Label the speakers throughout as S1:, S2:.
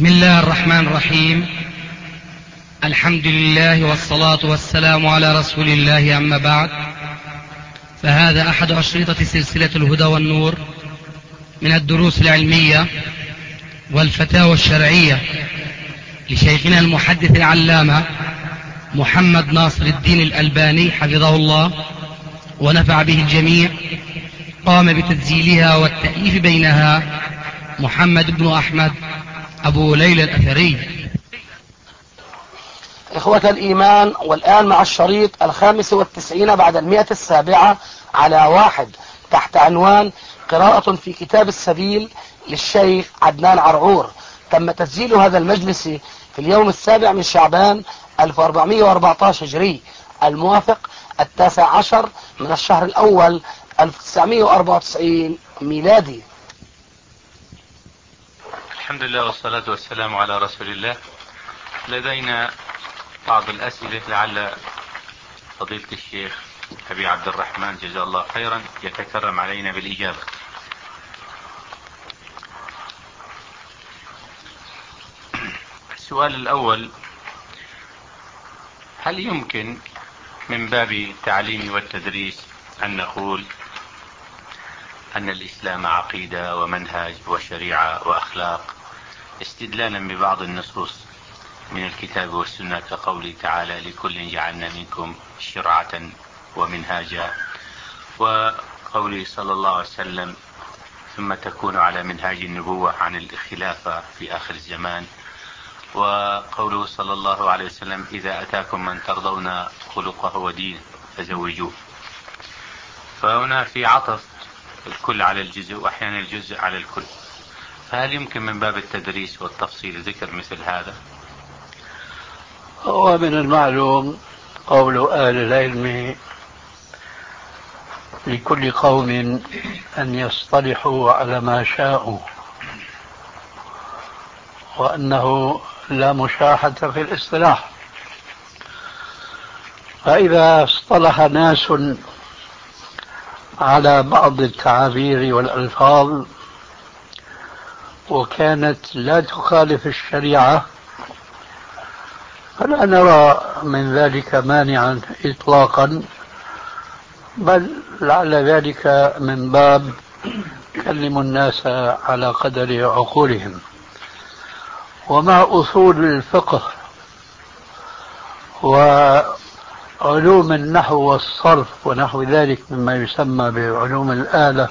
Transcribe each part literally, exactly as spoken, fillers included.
S1: بسم الله الرحمن الرحيم. الحمد لله والصلاة والسلام على رسول الله، أما بعد، فهذا أحد أشرطة سلسلة الهدى والنور من الدروس العلمية والفتاوى الشرعية لشيخنا المحدث العلامة محمد ناصر الدين الألباني حفظه الله ونفع به الجميع. قام بتسجيلها والتأليف بينها محمد بن أحمد أبو ليلى الأثري.
S2: إخوة الإيمان، والآن مع الشريط الخامس والتسعين بعد المئة السابعة على واحد تحت عنوان قراءة في كتاب السبيل للشيخ عدنان عرعور. تم تسجيل هذا المجلس في اليوم السابع من شعبان ألف وأربعمئة وأربعة عشر هجري، الموافق التاسع عشر من الشهر الأول ألف وتسعمئة وأربعة وتسعين ميلادي.
S3: الحمد لله والصلاة والسلام على رسول الله. لدينا بعض الأسئلة لعل فضيلة الشيخ أبي عبد الرحمن جزاه الله خيرا يتكرم علينا بالإجابة. السؤال الأول: هل يمكن من باب التعليم والتدريس أن نقول أن الإسلام عقيدة ومنهج وشريعة وأخلاق، استدلالا ببعض النصوص من الكتاب والسنة كقوله تعالى: لكل جعلنا منكم شرعة ومنهاجا، وقوله صلى الله عليه وسلم: ثم تكون على منهاج النبوة عن الخلافة في آخر الزمان، وقوله صلى الله عليه وسلم: إذا أتاكم من ترضون خلقه ودينه فزوجوه. فهنا في عطف الكل على الجزء وأحيانا الجزء على الكل، فهل يمكن من باب التدريس والتفصيل ذكر مثل هذا؟
S4: هو من المعلوم قول أهل العلم: لكل قوم أن يصطلحوا على ما شاءوا، وأنه لا مشاحة في الاصطلاح. فإذا اصطلح ناس على بعض التعابير والألفاظ وكانت لا تخالف الشريعة، فلا نرى من ذلك مانعا إطلاقا، بل لعل ذلك من باب كلموا الناس على قدر عقولهم. ومع أصول الفقه وعلوم النحو والصرف ونحو ذلك مما يسمى بعلوم الآلة،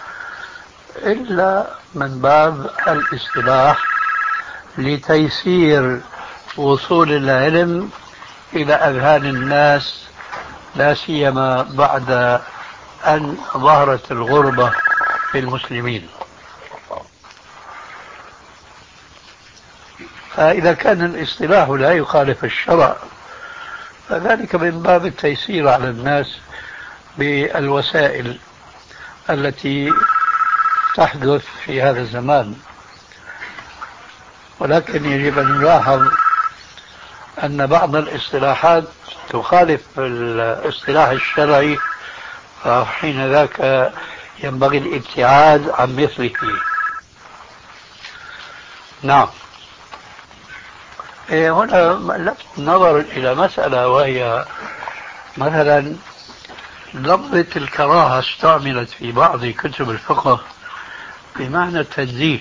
S4: إلا من باب الاصطلاح لتيسير وصول العلم إلى أذهان الناس، لا سيما بعد أن ظهرت الغربة في المسلمين. فإذا كان الاصطلاح لا يخالف الشرع، فذلك من باب التيسير على الناس بالوسائل التي تحدث في هذا الزمان. ولكن يجب أن نلاحظ أن بعض الاصطلاحات تخالف الاصطلاح الشرعي، فحين ذاك ينبغي الابتعاد عن مثله. نعم. هنا لفت نظر إلى مسألة، وهي مثلا لفظة الكراهة استعملت في بعض كتب الفقه بمعنى التنزيه،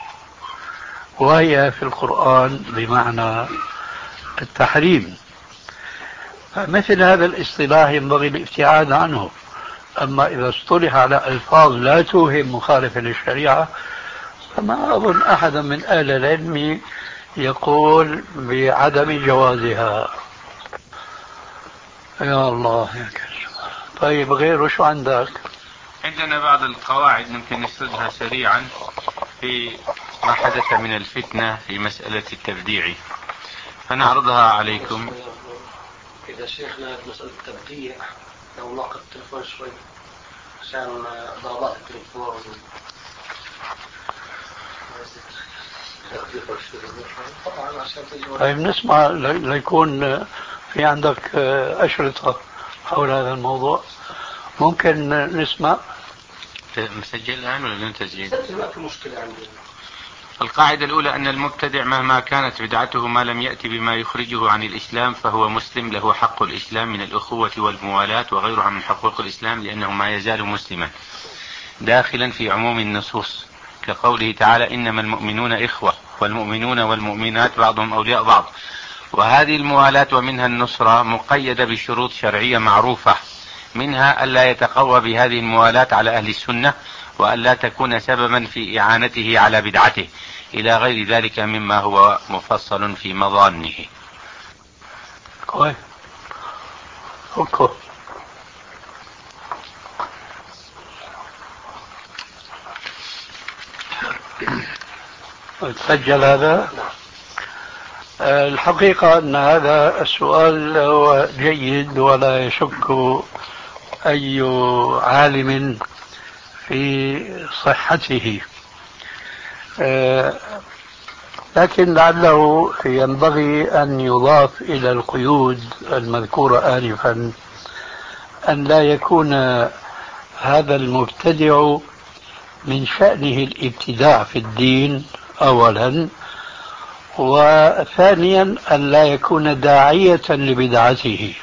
S4: وهي في القرآن بمعنى التحريم. فمثل هذا الاصطلاح ينبغي الابتعاد عنه. أما إذا اصطلح على ألفاظ لا توهم مخالفة للشريعة، فما أظن أحدا من أهل العلم يقول بعدم جوازها. يا الله يا كريم. طيب، غيره شو عندك؟
S3: عندنا بعض القواعد ممكن نسردها سريعا في ما حدث من الفتنة في مسألة التبديع، فنعرضها عليكم.
S2: إذا شيخنا مسألة التبديع لو ناقض التلفون شوي عشان ضربات التلفون.
S4: طيب نسمع ليكون في عندك أشرطة حول هذا الموضوع. ممكن نسمع؟
S3: مسجل الآن ولا بدون تسجيل؟
S2: ما في مشكلة عندي.
S3: القاعدة الأولى أن المبتدع مهما كانت بدعته ما لم يأتي بما يخرجه عن الإسلام فهو مسلم، له حق الإسلام من الأخوة والموالاة وغيرها من حقوق الإسلام، لأنه ما يزال مسلما داخلا في عموم النصوص، كقوله تعالى إنما المؤمنون إخوة والمؤمنون والمؤمنات بعضهم أولياء بعض. وهذه الموالاة ومنها النصرة مقيدة بشروط شرعية معروفة، منها ألا يتقوى بهذه الموالاة على أهل السنة، وألا تكون سببا في إعانته على بدعته، إلى غير ذلك مما هو مفصل في مظانه.
S4: كويس. أوكي. تسجل هذا. الحقيقة أن هذا السؤال هو جيد ولا يشك أي عالم في صحته، لكن لعله ينبغي أن يضاف إلى القيود المذكورة آنفا أن لا يكون هذا المبتدع من شأنه الابتداع في الدين أولا، وثانيا أن لا يكون داعية لبدعته.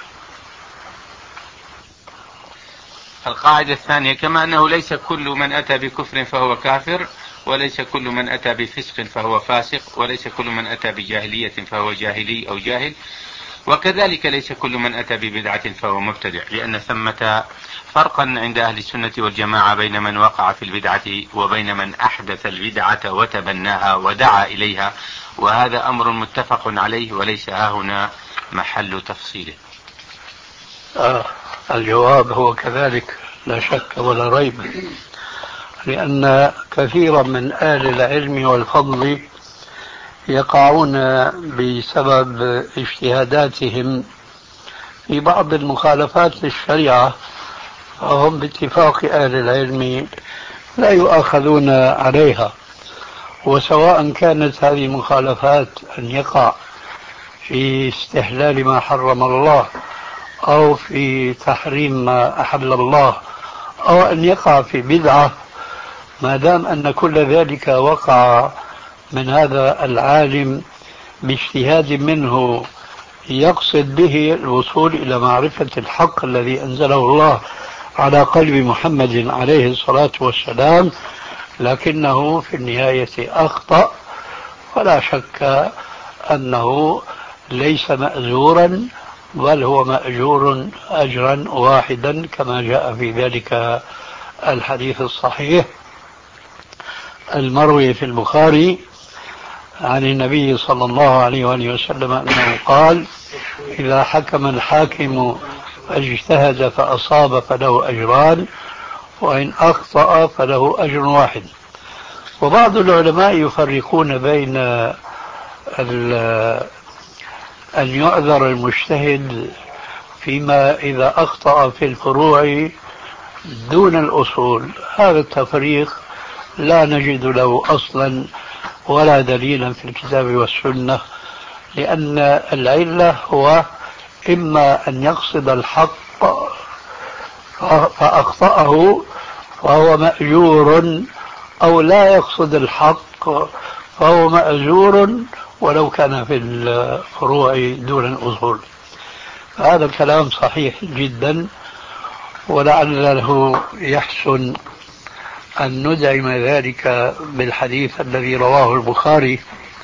S3: القاعدة الثانية كما أنه ليس كل من أتى بكفر فهو كافر، وليس كل من أتى بفسق فهو فاسق، وليس كل من أتى بجاهلية فهو جاهلي أو جاهل، وكذلك ليس كل من أتى ببدعة فهو مبتدع، لأن ثمة فرقا عند أهل السنة والجماعة بين من وقع في البدعة وبين من أحدث البدعة وتبناها ودعا إليها، وهذا أمر متفق عليه وليس ها هنا محل تفصيله.
S4: آه الجواب هو كذلك لا شك ولا ريب، لأن كثيرا من أهل العلم والفضل يقعون بسبب اجتهاداتهم في بعض المخالفات للشريعة، فهم باتفاق أهل العلم لا يؤاخذون عليها، وسواء كانت هذه المخالفات أن يقع في استحلال ما حرم الله أو في تحريم ما أحل الله أو أن يقع في بدعة، ما دام أن كل ذلك وقع من هذا العالم باجتهاد منه يقصد به الوصول إلى معرفة الحق الذي أنزله الله على قلب محمد عليه الصلاة والسلام، لكنه في النهاية أخطأ، ولا شك أنه ليس مأزورا بل هو مأجور أجرا واحدا كما جاء في ذلك الحديث الصحيح المروي في البخاري عن النبي صلى الله عليه وآله وسلم أنه قال إذا حكم الحاكم فاجتهد فأصاب فله أجران وإن أخطأ فله أجر واحد. وبعض العلماء يفرقون بين أن يعذر المجتهد فيما إذا أخطأ في الفروع دون الأصول، هذا التفريق لا نجد له أصلا ولا دليلا في الكتاب والسنة، لأن العلة هو إما أن يقصد الحق فأخطأه فهو مأجور، أو لا يقصد الحق فهو مأجور ولو كان في الفروع دون الأصول. هذا الكلام صحيح جدا، ولعله يحسن أن ندعم ذلك بالحديث الذي رواه البخاري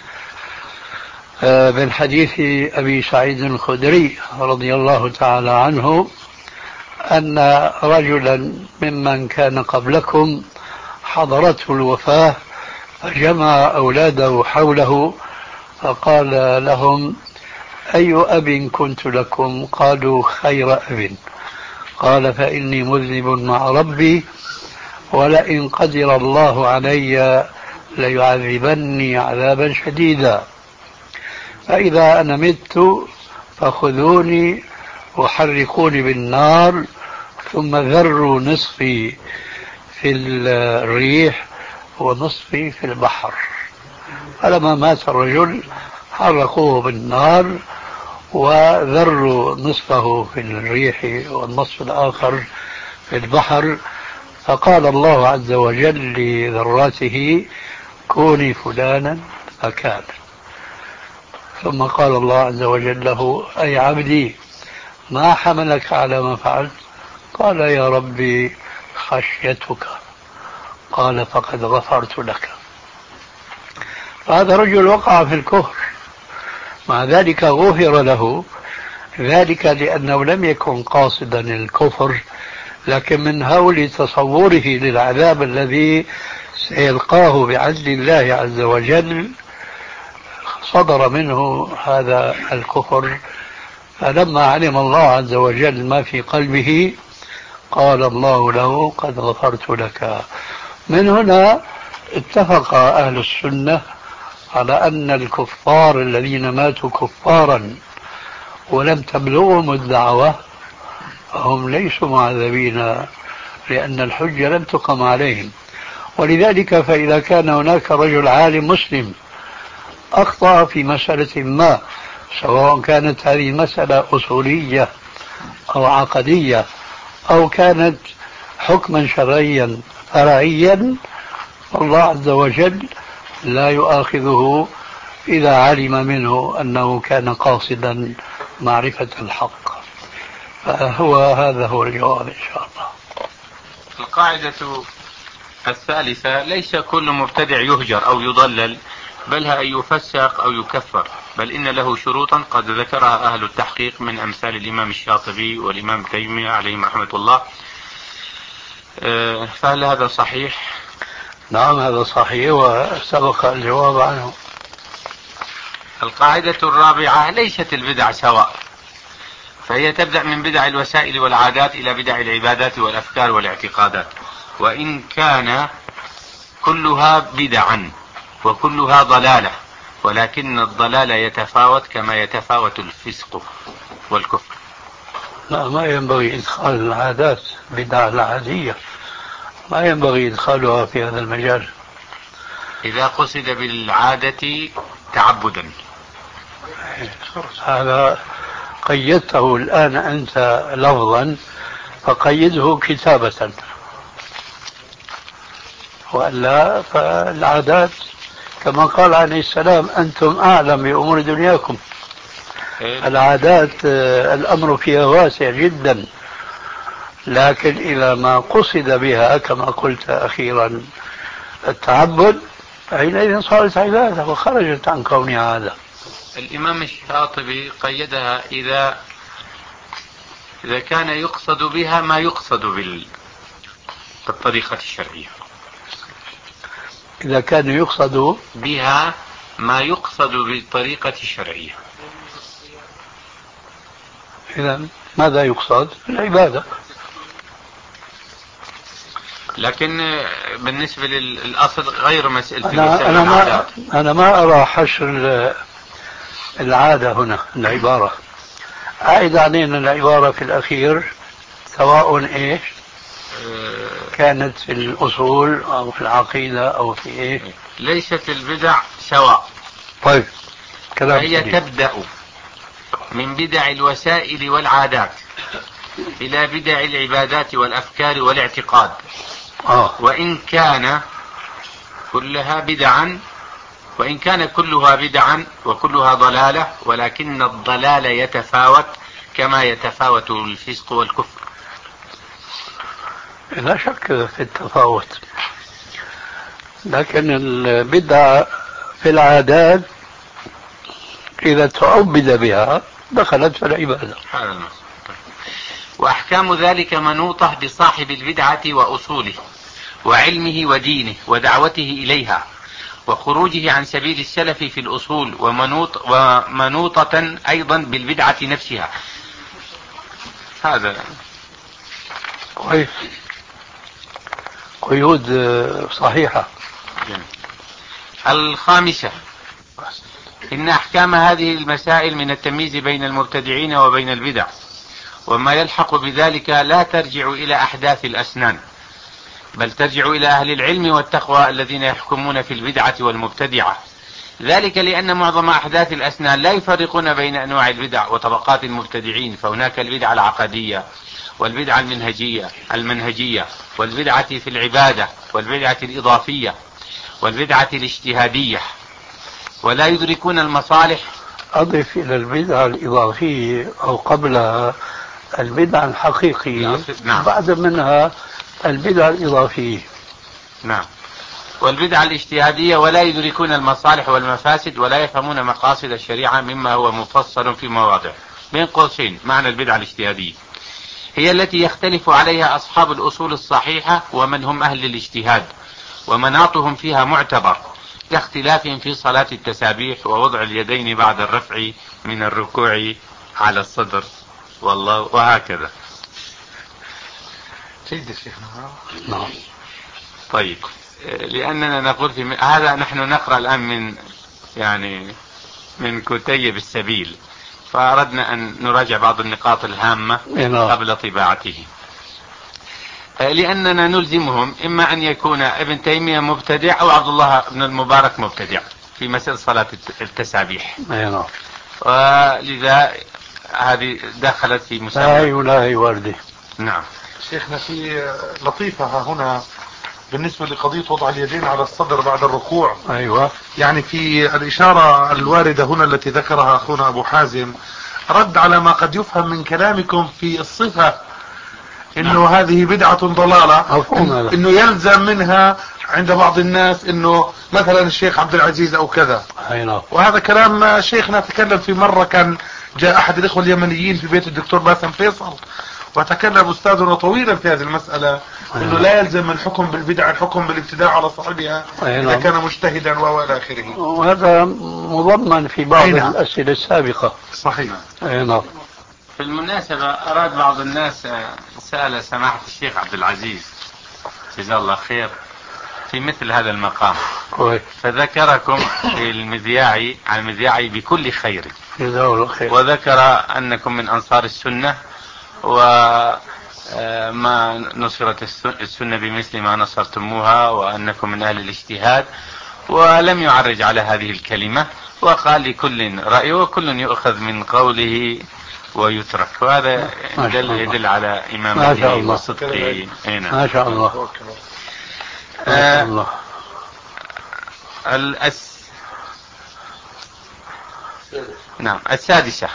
S4: من حديث أبي سعيد الخدري رضي الله تعالى عنه أن رجلا ممن كان قبلكم حضرته الوفاة فجمع أولاده حوله فقال لهم أي أب كنت لكم؟ قالوا خير أب. قال فإني مذنب مع ربي ولئن قدر الله علي ليعذبني عذابا شديدا، فإذا أنا مت فخذوني وحرقوني بالنار ثم ذروا نصفي في الريح ونصفي في البحر. فلما مات الرجل حرقوه بالنار وذروا نصفه في الريح والنصف الآخر في البحر، فقال الله عز وجل لذراته كوني فلانا فكان. ثم قال الله عز وجل له أي عبدي ما حملك على ما فعلت؟ قال يا ربي خشيتك. قال فقد غفرت لك. فهذا رجل وقع في الكفر، مع ذلك غفر له، ذلك لأنه لم يكن قاصدا الكفر، لكن من هول تصوره للعذاب الذي سيلقاه بعدل الله عز وجل صدر منه هذا الكفر. فلما علم الله عز وجل ما في قلبه قال الله له قد غفرت لك. من هنا اتفق أهل السنة على أن الكفار الذين ماتوا كفارا ولم تبلغهم الدعوة هم ليسوا معذبين، لأن الحجة لم تقم عليهم. ولذلك فإذا كان هناك رجل عالم مسلم أخطأ في مسألة ما، سواء كانت هذه مسألة أصولية أو عقدية أو كانت حكما شرعيا فرعيا، الله عز وجل لا يؤاخذه إذا علم منه أنه كان قاصدا معرفة الحق. فهو هذا هو الجواب إن شاء الله.
S3: القاعدة الثالثة: ليس كل مبتدع يهجر أو يضلل، بل أن يفسق أو يكفر، بل إن له شروطا قد ذكرها أهل التحقيق من أمثال الإمام الشاطبي والإمام تيمية عليهم رحمة الله. فهل هذا صحيح؟
S4: نعم هذا صحيح وسبق الجواب عنه.
S3: القاعدة الرابعة: ليست البدع سواء، فهي تبدأ من بدع الوسائل والعادات إلى بدع العبادات والأفكار والاعتقادات، وإن كان كلها بدعا وكلها ضلالة، ولكن الضلال يتفاوت كما يتفاوت الفسق والكفر.
S4: لا، ما ينبغي إدخال العادات بدع العادية، ما ينبغي إدخالها في هذا المجال
S3: إذا قصد بالعادة تعبدا.
S4: هذا قيدته الآن أنت لفظا، فقيده كتابة، وإلا فالعادات كما قال عليه السلام أنتم أعلم بأمور دنياكم. العادات الأمر فيها واسع جدا، لكن إذا ما قصد بها كما قلت أخيرا التعبد حينئذ صارت عبادة وخرجت عن كونها عادة.
S3: الإمام الشاطبي قيدها إذا إذا كان يقصد بها ما يقصد بالطريقة الشرعية.
S4: إذا كان يقصد
S3: بها ما يقصد بالطريقة الشرعية.
S4: إذا ماذا يقصد؟ العبادة.
S3: لكن بالنسبة للأصل غير مسألة
S4: أنا, أنا, ما أنا ما أرى حشر العادة هنا العبارة، عائد علينا العبارة في الأخير سواء إيش كانت في الأصول أو في العقيدة أو في إيش.
S3: ليست البدع سواء.
S4: طيب كلام
S3: هي سليم. تبدأ من بدع الوسائل والعادات إلى بدع العبادات والأفكار والاعتقاد.
S4: آه.
S3: وإن كان كلها بدعا وإن كان كلها بدعا وكلها ضلالة، ولكن الضلال يتفاوت كما يتفاوت الفسق والكفر.
S4: لا شك في التفاوت، لكن البدع في العادات إذا تعبد بها دخلت في العبادة.
S3: وأحكام ذلك منوطة بصاحب البدعة وأصوله وعلمه ودينه ودعوته إليها وخروجه عن سبيل السلف في الأصول، ومنوط ومنوطة أيضا بالبدعة نفسها. هذا
S4: كويس، قيود صحيحة.
S3: الخامسة: إن أحكام هذه المسائل من التمييز بين المبتدعين وبين البدع وما يلحق بذلك لا ترجع إلى أحداث الأسنان، بل ترجع إلى أهل العلم والتقوى الذين يحكمون في البدعة والمبتدعة. ذلك لأن معظم أحداث الأسنان لا يفرقون بين أنواع البدع وطبقات المبتدعين، فهناك البدعة العقدية والبدعة المنهجية المنهجية والبدعة في العبادة والبدعة الإضافية والبدعة الاجتهادية ولا يدركون المصالح.
S4: أضف إلى البدعة الإضافية أو قبلها البدعة الحقيقية.
S3: نعم.
S4: بعد منها البدعة الإضافية.
S3: نعم. والبدعة الاجتهادية ولا يدركون المصالح والمفاسد ولا يفهمون مقاصد الشريعة مما هو مفصل في مواضع. بين قوسين معنى البدعة الاجتهادية هي التي يختلف عليها أصحاب الأصول الصحيحة ومن هم أهل الاجتهاد ومناطهم فيها معتبر كاختلافهم في صلاة التسابيح ووضع اليدين بعد الرفع من الركوع على الصدر والله وهكذا.
S5: سيد الشيخنا.
S4: نعم.
S3: طيب لأننا نقول في هذا نحن نقرأ الآن من يعني من كتيب السبيل فأردنا أن نراجع بعض النقاط الهامة قبل طباعته لأننا نلزمهم إما أن يكون ابن تيمية مبتدع أو عبد الله بن المبارك مبتدع في مسألة صلاة التسابيح. ولذا هذه دخلت في مسابقة.
S4: لا ولا وردي.
S3: نعم.
S5: شيخنا في لطيفة هنا بالنسبة لقضية وضع اليدين على الصدر بعد الركوع.
S4: أيوة.
S5: يعني في الإشارة الواردة هنا التي ذكرها أخونا أبو حازم رد على ما قد يفهم من كلامكم في الصفة إنه نعم. هذه بدعة ضلالة إن إنه يلزم منها عند بعض الناس إنه مثلا الشيخ عبد العزيز أو كذا.
S4: أيوة.
S5: وهذا كلام شيخنا تكلم في مرة كان جاء أحد الإخوة اليمنيين في بيت الدكتور باسم فيصل وتكلم أستاذنا طويلا في هذه المسألة إنه لا يلزم الحكم بالبدع الحكم بالابتداع على صاحبها إذا كان مجتهدا وإلى آخره.
S4: وهذا مضمن في بعض أينا. الأسئلة السابقة.
S5: صحيح.
S4: أينا.
S3: في المناسبة أراد بعض الناس سأل سماحة الشيخ عبد العزيز جزاه الله خير في مثل هذا المقام
S4: كوي.
S3: فذكركم في المذياعي عن المذياعي بكل خير
S4: جزاه الله خير
S3: وذكر أنكم من أنصار السنة وما نصرت السنة بمثل ما نصرتموها وأنكم من أهل الاجتهاد ولم يعرج على هذه الكلمة وقال لكل رأي وكل يؤخذ من قوله ويترك وهذا يدل, يدل على إمامته وصدقه.
S4: ما شاء الله.
S3: آه الله. الأس... نعم السادسة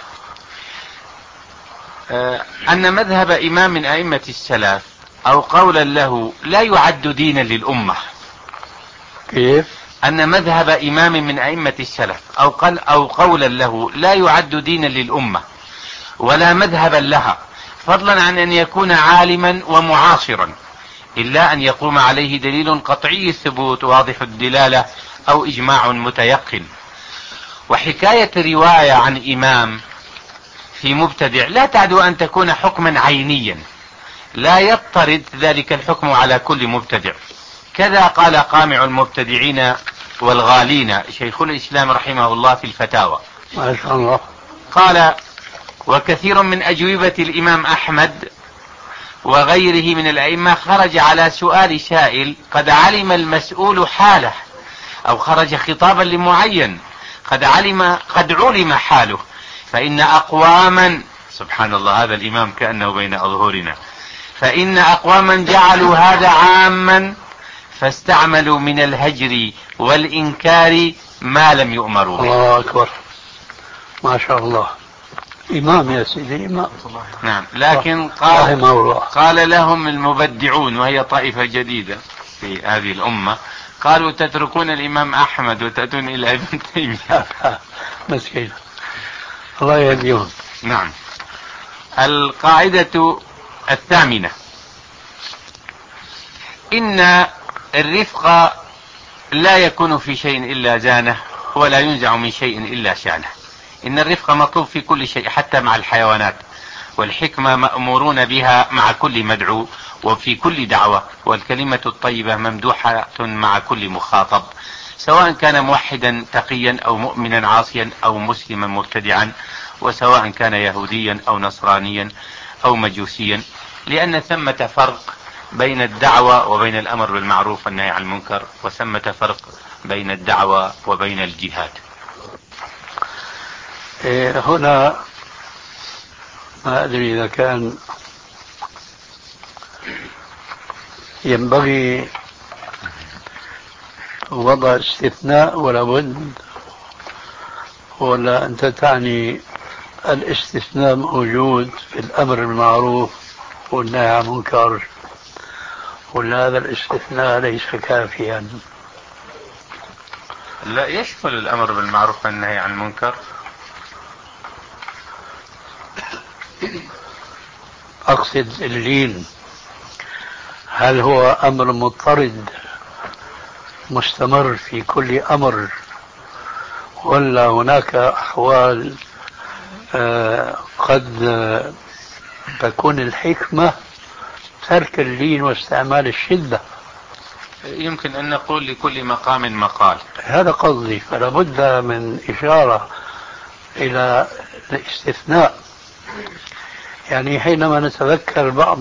S3: آه أن مذهب إمام من أئمة السلف أو قولا له لا يعد دينا للأمة.
S4: كيف؟
S3: أن مذهب إمام من أئمة السلف أو, قل أو قولا له لا يعد دينا للأمة ولا مذهبا لها فضلا عن أن يكون عالما ومعاصرا إلا أن يقوم عليه دليل قطعي الثبوت واضح الدلالة أو إجماع متيقن. وحكاية رواية عن إمام في مبتدع لا تعدو أن تكون حكما عينيا لا يضطرد ذلك الحكم على كل مبتدع. كذا قال قامع المبتدعين والغالين شيخ الإسلام رحمه الله في الفتاوى.
S4: ما شاء الله.
S3: قال وكثير من أجوبة الإمام أحمد وغيره من الأئمة خرج على سؤال سائل قد علم المسؤول حاله أو خرج خطابا لمعين قد علم قد علم حاله فإن أقواما سبحان الله هذا الإمام كأنه بين أظهرنا فإن أقواما جعلوا هذا عاما فاستعملوا من الهجر والإنكار ما لم يؤمروا به.
S4: الله أكبر. ما شاء الله. إمام يا سيدي إمام.
S3: نعم لكن قال, قال لهم المبدعون وهي طائفة جديدة في هذه الأمة قالوا تتركون الإمام أحمد وتأتون إلى ابن تيمية.
S4: مسكين الله يهديهم.
S3: نعم. القاعدة الثامنة إن الرفق لا يكون في شيء إلا زانه ولا ينزع من شيء إلا شانه. إن الرفق مطلوب في كل شيء حتى مع الحيوانات والحكمة مأمورون بها مع كل مدعو وفي كل دعوة والكلمة الطيبة ممدوحة مع كل مخاطب سواء كان موحدا تقيا أو مؤمنا عاصيا أو مسلما مبتدعا وسواء كان يهوديا أو نصرانيا أو مجوسيا لأن ثمة فرق بين الدعوة وبين الأمر بالمعروف والنهي عن المنكر وثمة فرق بين الدعوة وبين الجهاد.
S4: هنا ما أدري إذا كان ينبغي وضع استثناء ولا بد، ولا أنت تعني الاستثناء موجود في الأمر بالمعروف والنهي عن المنكر، ولا هذا الاستثناء ليس كافيا؟
S3: لا، يشمل الأمر بالمعروف والنهي عن المنكر.
S4: أقصد اللين، هل هو أمر مضطرد مستمر في كل أمر، ولا هناك أحوال آه قد آه تكون الحكمة ترك اللين واستعمال الشدة؟
S3: يمكن أن نقول لكل مقام مقال.
S4: هذا قصدي، فلا بد من إشارة إلى الاستثناء. يعني حينما نتذكر بعض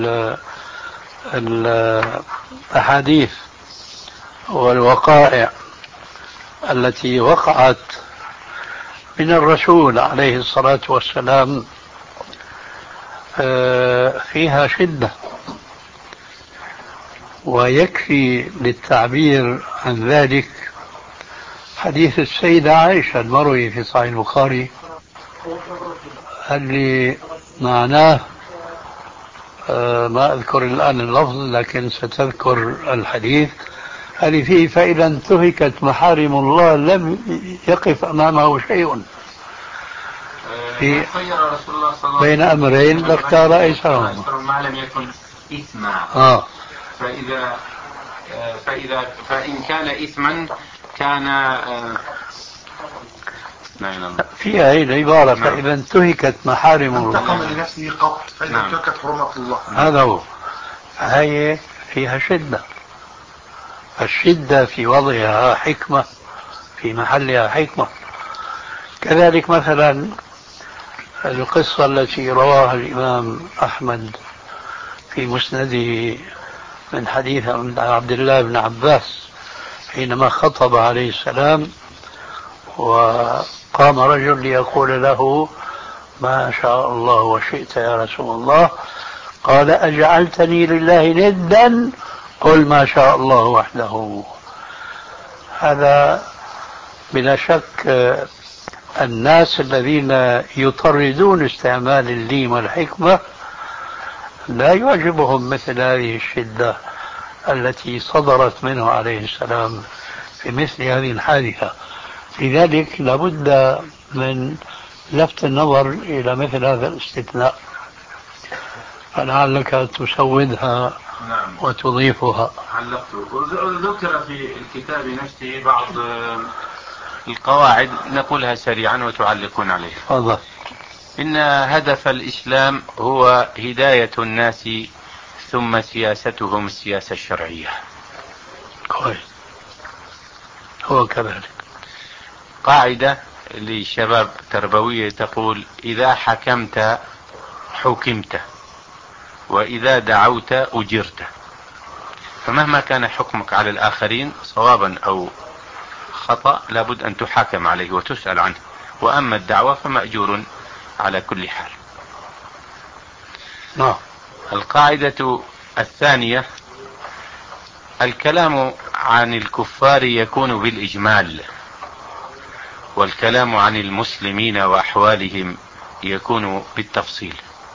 S4: الأحاديث والوقائع التي وقعت من الرسول عليه الصلاة والسلام فيها شدة، ويكفي للتعبير عن ذلك حديث السيدة عائشة المروي في صحيح البخاري، اللي معناه ما أذكر الآن اللفظ لكن ستذكر الحديث، اللي فيه فإذا انتهكت محارم الله لم يقف أمامه شيء في بين أمرين لاختار أيسرهما
S3: ما لم يكن إثما.
S4: آه.
S3: فإذا فإذا فإن كان إثما كان
S4: فيها هي العبارة فإذا انتهكت محارم الله
S5: انتقم لنفسه قط فإذا انتهكت حرمات الله.
S4: هذا هو، هي فيها شدة، الشدة في وضعها حكمة، في محلها حكمة. كذلك مثلا القصة التي رواها الإمام أحمد في مسنده من حديث عبد الله بن عباس حينما خطب عليه السلام وقام رجل ليقول له ما شاء الله وشئت يا رسول الله، قال أجعلتني لله ندا قل ما شاء الله وحده. هذا بلا شك الناس الذين يطردون استعمال اللين والحكمة لا يعجبهم مثل هذه الشدة التي صدرت منه عليه السلام في مثل هذه الحادثة. لذلك لابد من لفت النظر إلى مثل هذا الاستثناء، فلعلك تسودها وتضيفها.
S3: ذكر في الكتاب نفسه بعض القواعد نقولها سريعا وتعلقون عليها.
S4: فضل.
S3: إن هدف الإسلام هو هداية الناس ثم سياستهم السياسة الشرعية.
S4: كويس، هو كذلك.
S3: قاعدة لشباب تربوية تقول إذا حكمت حكمت وإذا دعوت أجرت، فمهما كان حكمك على الآخرين صوابا أو خطأ لابد أن تحاكم عليه وتسأل عنه، وأما الدعوة فمأجور على كل حال.
S4: نعم.
S3: القاعدة الثانية الكلام عن الكفار يكون بالإجمال، والكلام عن المسلمين وأحوالهم يكون بالتفصيل.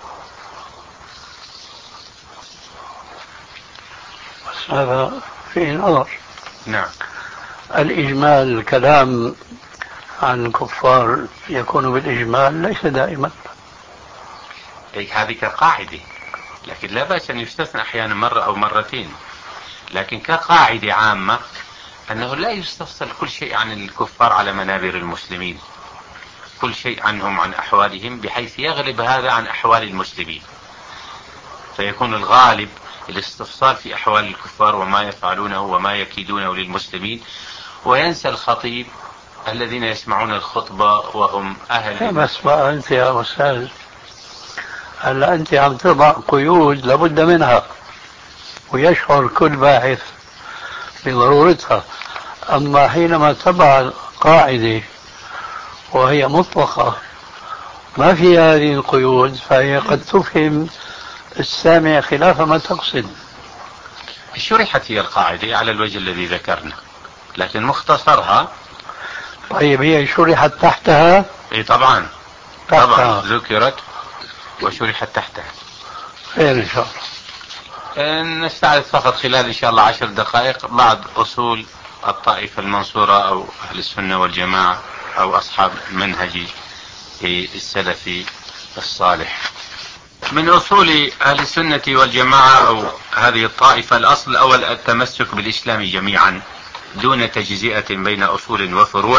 S4: بس هذا فيه نظر.
S3: نعم.
S4: الإجمال، الكلام عن الكفار يكون بالإجمال ليس دائما.
S3: أي هذه كقاعدة، لكن لا بأس أن يستثنى أحيانا مرة أو مرتين، لكن كقاعدة عامة أنه لا يستفصل كل شيء عن الكفار على منابر المسلمين، كل شيء عنهم عن أحوالهم بحيث يغلب هذا عن أحوال المسلمين، فيكون الغالب الاستفصال في أحوال الكفار وما يفعلونه وما يكيدونه للمسلمين، وينسى الخطيب الذين يسمعون الخطبة وهم أهل.
S4: بس بقى أنت يا أستاذ هلا أنت عم تضع قيود لابد منها ويشعر كل باحث بضرورتها، أما حينما تضع قاعدة وهي مطلقة ما في هذه القيود فهي قد تفهم السامع خلاف ما تقصد.
S3: شرحت هي القاعدة على الوجه الذي ذكرنا، لكن مختصرها.
S4: طيب هي شرحت تحتها؟
S3: اي طبعا
S4: تحتها.
S3: طبعا ذكرت وشرحت تحتها.
S4: خير ان شاء الله.
S3: نستعرض فقط خلال ان شاء الله عشر دقائق بعض اصول الطائفة المنصورة او اهل السنة والجماعة او اصحاب منهج السلفي الصالح. من اصول اهل السنة والجماعة او هذه الطائفة، الاصل الاول التمسك بالاسلام جميعا دون تجزئة بين اصول وفروع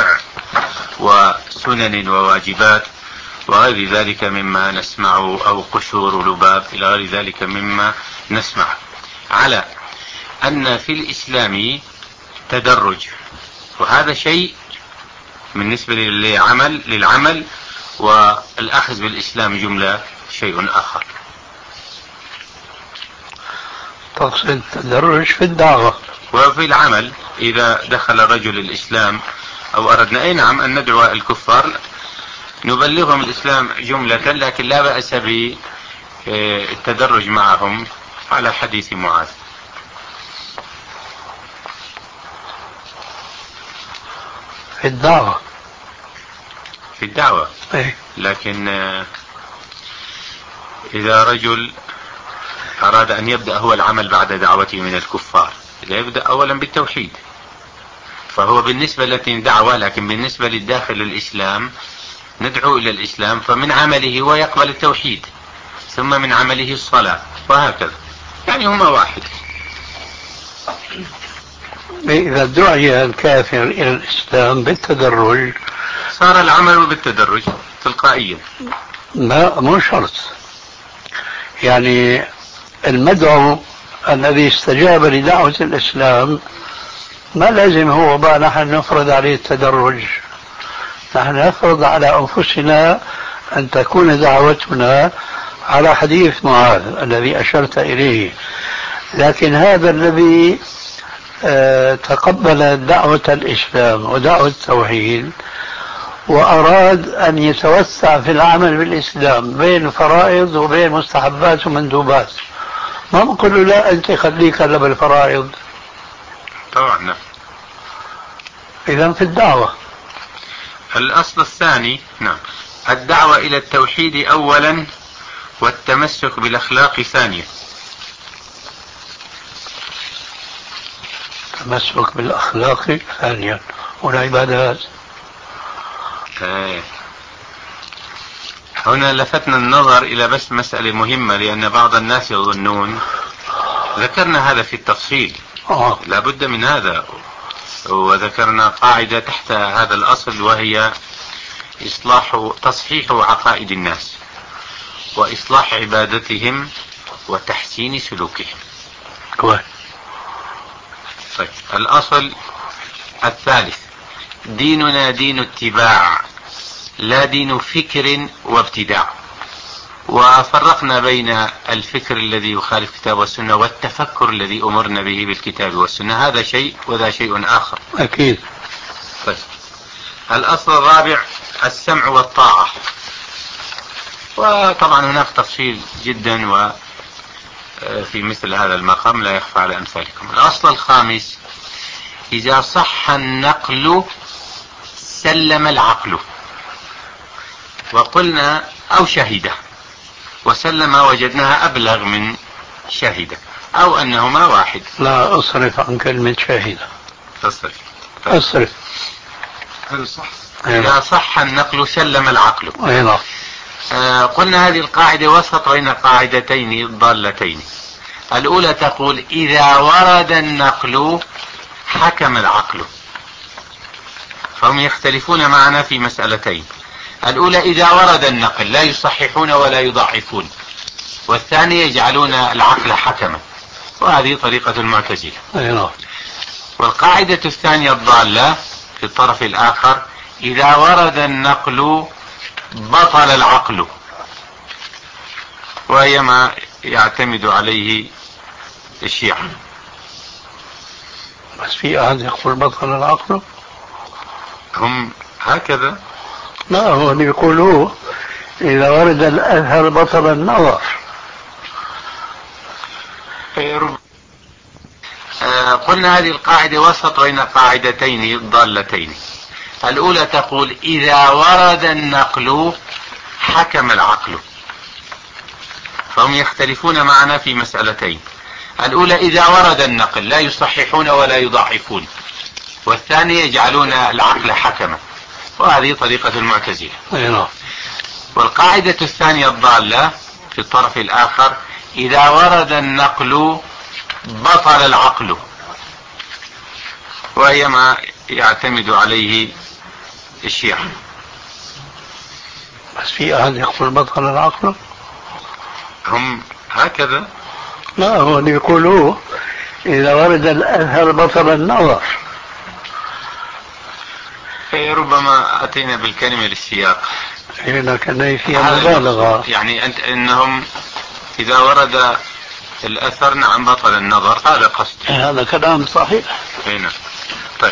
S3: وسنن وواجبات وغير ذلك مما نسمع او قشور ولباب الى غير ذلك مما نسمع، على ان في الاسلام تدرج، وهذا شيء بالنسبة للعمل للعمل والاخذ بالاسلام جملة شيء اخر.
S4: تقصد التدرج في الدعوة
S3: وفي العمل اذا دخل رجل الاسلام او اردنا اي نعم ان ندعو الكفار نبلغهم الاسلام جملة، لكن لا بأس بالتدرج معهم على حديث معاذ.
S4: في الدعوة
S3: في الدعوة
S4: ايه.
S3: لكن اذا رجل اراد ان يبدأ هو العمل بعد دعوته من الكفار يبدأ اولا بالتوحيد، فهو بالنسبة لنا دعوة، لكن بالنسبة للداخل الاسلام ندعو الى الاسلام، فمن عمله هو يقبل التوحيد ثم من عمله الصلاة وهكذا، يعني هما واحد.
S4: إذا دعي الكافر إلى الإسلام بالتدرج
S3: صار العمل بالتدرج تلقائيا.
S4: لا مو شرط، يعني المدعو الذي استجاب لدعوة الإسلام ما لازم هو بقى نحن نفرض عليه التدرج، نحن نفرض على أنفسنا أن تكون دعوتنا على حديث معاذ الذي أشرت إليه. لكن هذا الذي اه تقبل دعوة الإسلام ودعوة التوحيد وأراد أن يتوسع في العمل بالإسلام بين فرائض وبين مستحبات ومندوبات، ما بقول له لا أنت خليك هلا بالفرائض.
S3: طبعا.
S4: إذا في الدعوة
S3: الأصل الثاني نعم الدعوة إلى التوحيد أولا والتمسك بالأخلاق ثانيا.
S4: التمسك بالأخلاق ثانيا والعبادات.
S3: آه. هنا لفتنا النظر إلى بس مسألة مهمة، لأن بعض الناس يظنون ذكرنا هذا في التفصيل
S4: آه.
S3: لا بد من هذا، وذكرنا قاعدة تحت هذا الأصل وهي إصلاح تصحيح عقائد الناس وإصلاح عبادتهم وتحسين سلوكهم.
S4: كويس.
S3: طيب الأصل الثالث ديننا دين اتباع لا دين فكر وابتداع، وفرقنا بين الفكر الذي يخالف الكتاب والسنة والتفكر الذي أمرنا به بالكتاب والسنة، هذا شيء وذا شيء آخر.
S4: أكيد.
S3: طيب الأصل الرابع السمع والطاعة، وطبعا هناك تفصيل جدا وفي مثل هذا المقام لا يخفى على أمثالكم. الأصل الخامس إذا صح النقل سلم العقل، وقلنا أو شهد، وسلم وجدناها أبلغ من شهد أو أنهما واحد.
S4: لا أصرف عن كلمة شهد.
S3: أصرف
S4: أصرف.
S5: هل صح؟
S3: إذا صح النقل سلم العقل.
S4: أيضا.
S3: آه قلنا هذه القاعدة وسط بين قاعدتين ضالتين. الأولى تقول إذا ورد النقل حكم العقل، فهم يختلفون معنا في مسألتين. الأولى إذا ورد النقل لا يصححون ولا يضعفون، والثانية يجعلون العقل حكما، وهذه طريقة المعتزلة.
S4: أيضا.
S3: والقاعدة الثانية الضالة في الطرف الآخر إذا ورد النقل بطل العقل، وهي ما يعتمد عليه الشيعة.
S4: بس في أحد يقول بطل العقل؟
S3: هم هكذا.
S4: لا هو اللي يقولوه إذا ورد الأثر بطل النظر.
S3: آه قلنا هذه القاعدة وسط بين قاعدتين ضالتين. الأولى تقول إذا ورد النقل حكم العقل، فهم يختلفون معنا في مسألتين. الأولى إذا ورد النقل لا يصححون ولا يضعفون، والثانية يجعلون العقل حكما، وهذه طريقة المعتزلة. والقاعدة الثانية الضالة في الطرف الآخر إذا ورد النقل بطل العقل، وهي ما يعتمد عليه الشيعة.
S4: بس في أحد يقول بطل العقل؟
S3: هم هكذا.
S4: لا، هو اللي يقولوه إذا ورد الأثر بطل النظر.
S3: ربما أتينا بالكلمة للسياق،
S4: لكن فيها مبالغة.
S3: يعني أنت إنهم إذا ورد الأثر نعم بطل النظر، هذا قصد.
S4: هذا كلام صحيح.
S3: هنا طيب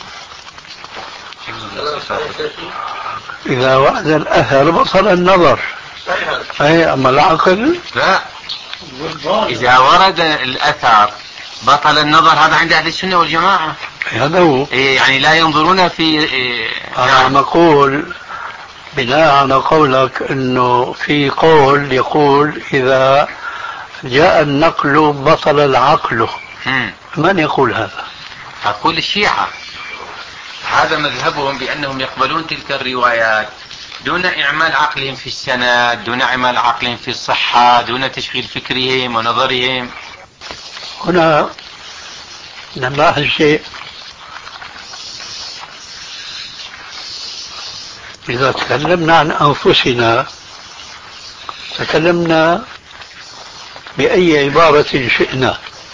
S4: إذا ورد الأثر بطل النظر، أي أما العقل
S3: لا. إذا ورد الأثر بطل النظر، هذا عند أهل السنة والجماعة.
S4: هذا هو.
S3: إيه يعني لا ينظرون في إيه.
S4: أنا نقول بناء على قولك أنه في قول يقول إذا جاء النقل بطل العقل.
S3: م.
S4: من يقول هذا؟
S3: أقول الشيعة، هذا مذهبهم بأنهم يقبلون تلك الروايات دون إعمال عقلهم في السند، دون إعمال عقلهم في الصحة، دون تشغيل فكرهم ونظرهم.
S4: هنا نلاحظ شيء، إذا تكلمنا عن أنفسنا تكلمنا بأي عبارة شئنا،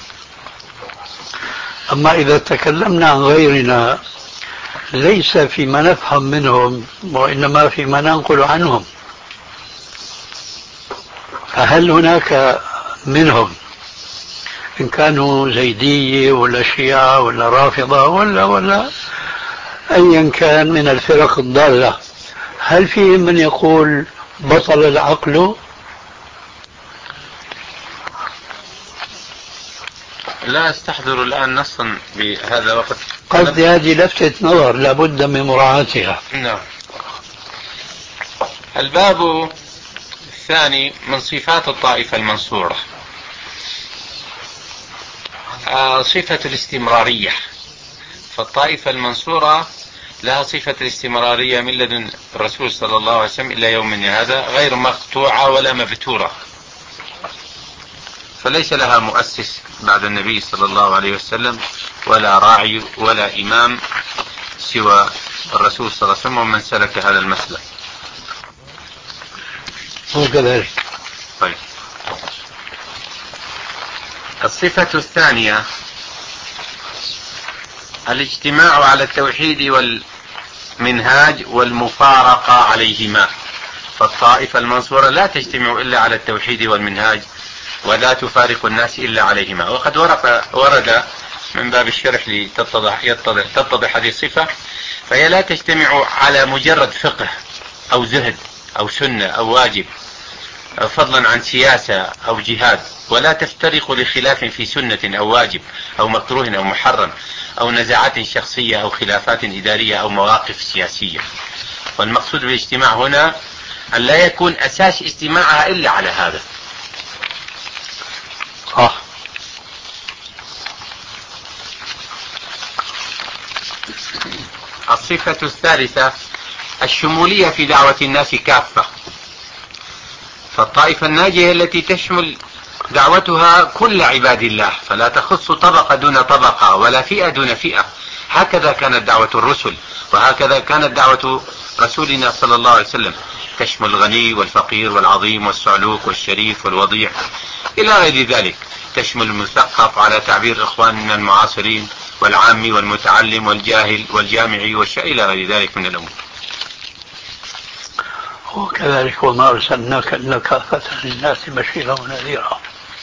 S4: أما إذا تكلمنا عن غيرنا ليس فيما نفهم منهم وإنما فيما ننقل عنهم. فهل هناك منهم إن كانوا زيدية ولا شيعة ولا رافضة ولا ولا أيا كان من الفرق الضالة، هل فيهم من يقول بطل العقل؟
S3: لا أستحضر الآن نصا بهذا وقت.
S4: قصدي هذه لفتة نظر لابد من مراعاتها.
S3: نعم. الباب الثاني من صفات الطائفة المنصورة آه صفة الاستمرارية. فالطائفة المنصورة لها صفة الاستمرارية من لدن الرسول صلى الله عليه وسلم إلى يومنا هذا، غير مقطوعة ولا مبتورة، فليس لها مؤسس بعد النبي صلى الله عليه وسلم ولا راعي ولا إمام سوى الرسول صلى الله عليه وسلم ومن سلك هذا المسلك.
S4: هو كذلك.
S3: طيب، الصفة الثانية الاجتماع على التوحيد والمنهاج والمفارقة عليهما. فالطائفة المنصورة لا تجتمع إلا على التوحيد والمنهاج ولا تفارق الناس إلا عليهما. وقد ورد من باب الشرح لتتضح تتضح هذه الصفة، فهي لا تجتمع على مجرد فقه أو زهد أو سنة أو واجب فضلا عن سياسة أو جهاد، ولا تفترق لخلاف في سنة أو واجب أو مكروه أو محرم أو نزاعات شخصية أو خلافات إدارية أو مواقف سياسية. والمقصود بالاجتماع هنا أن لا يكون أساس اجتماعها إلا على هذا.
S4: آه.
S3: الصفة الثالثة الشمولية في دعوة الناس كافة. فالطائفة الناجية التي تشمل دعوتها كل عباد الله، فلا تخص طبقة دون طبقة ولا فئة دون فئة. هكذا كانت دعوة الرسل، وهكذا كانت دعوة رسولنا صلى الله عليه وسلم، تشمل الغني والفقير والعظيم والصعلوك والشريف والوضيع إلى غير ذلك، تشمل المثقف على تعبير إخواننا المعاصرين والعامي والمتعلم والجاهل والجامعي والشيء إلى غير ذلك من الأمور.
S4: وكذلك وما أرسلناك إلا كافة للناس بشيرا ونذيرا.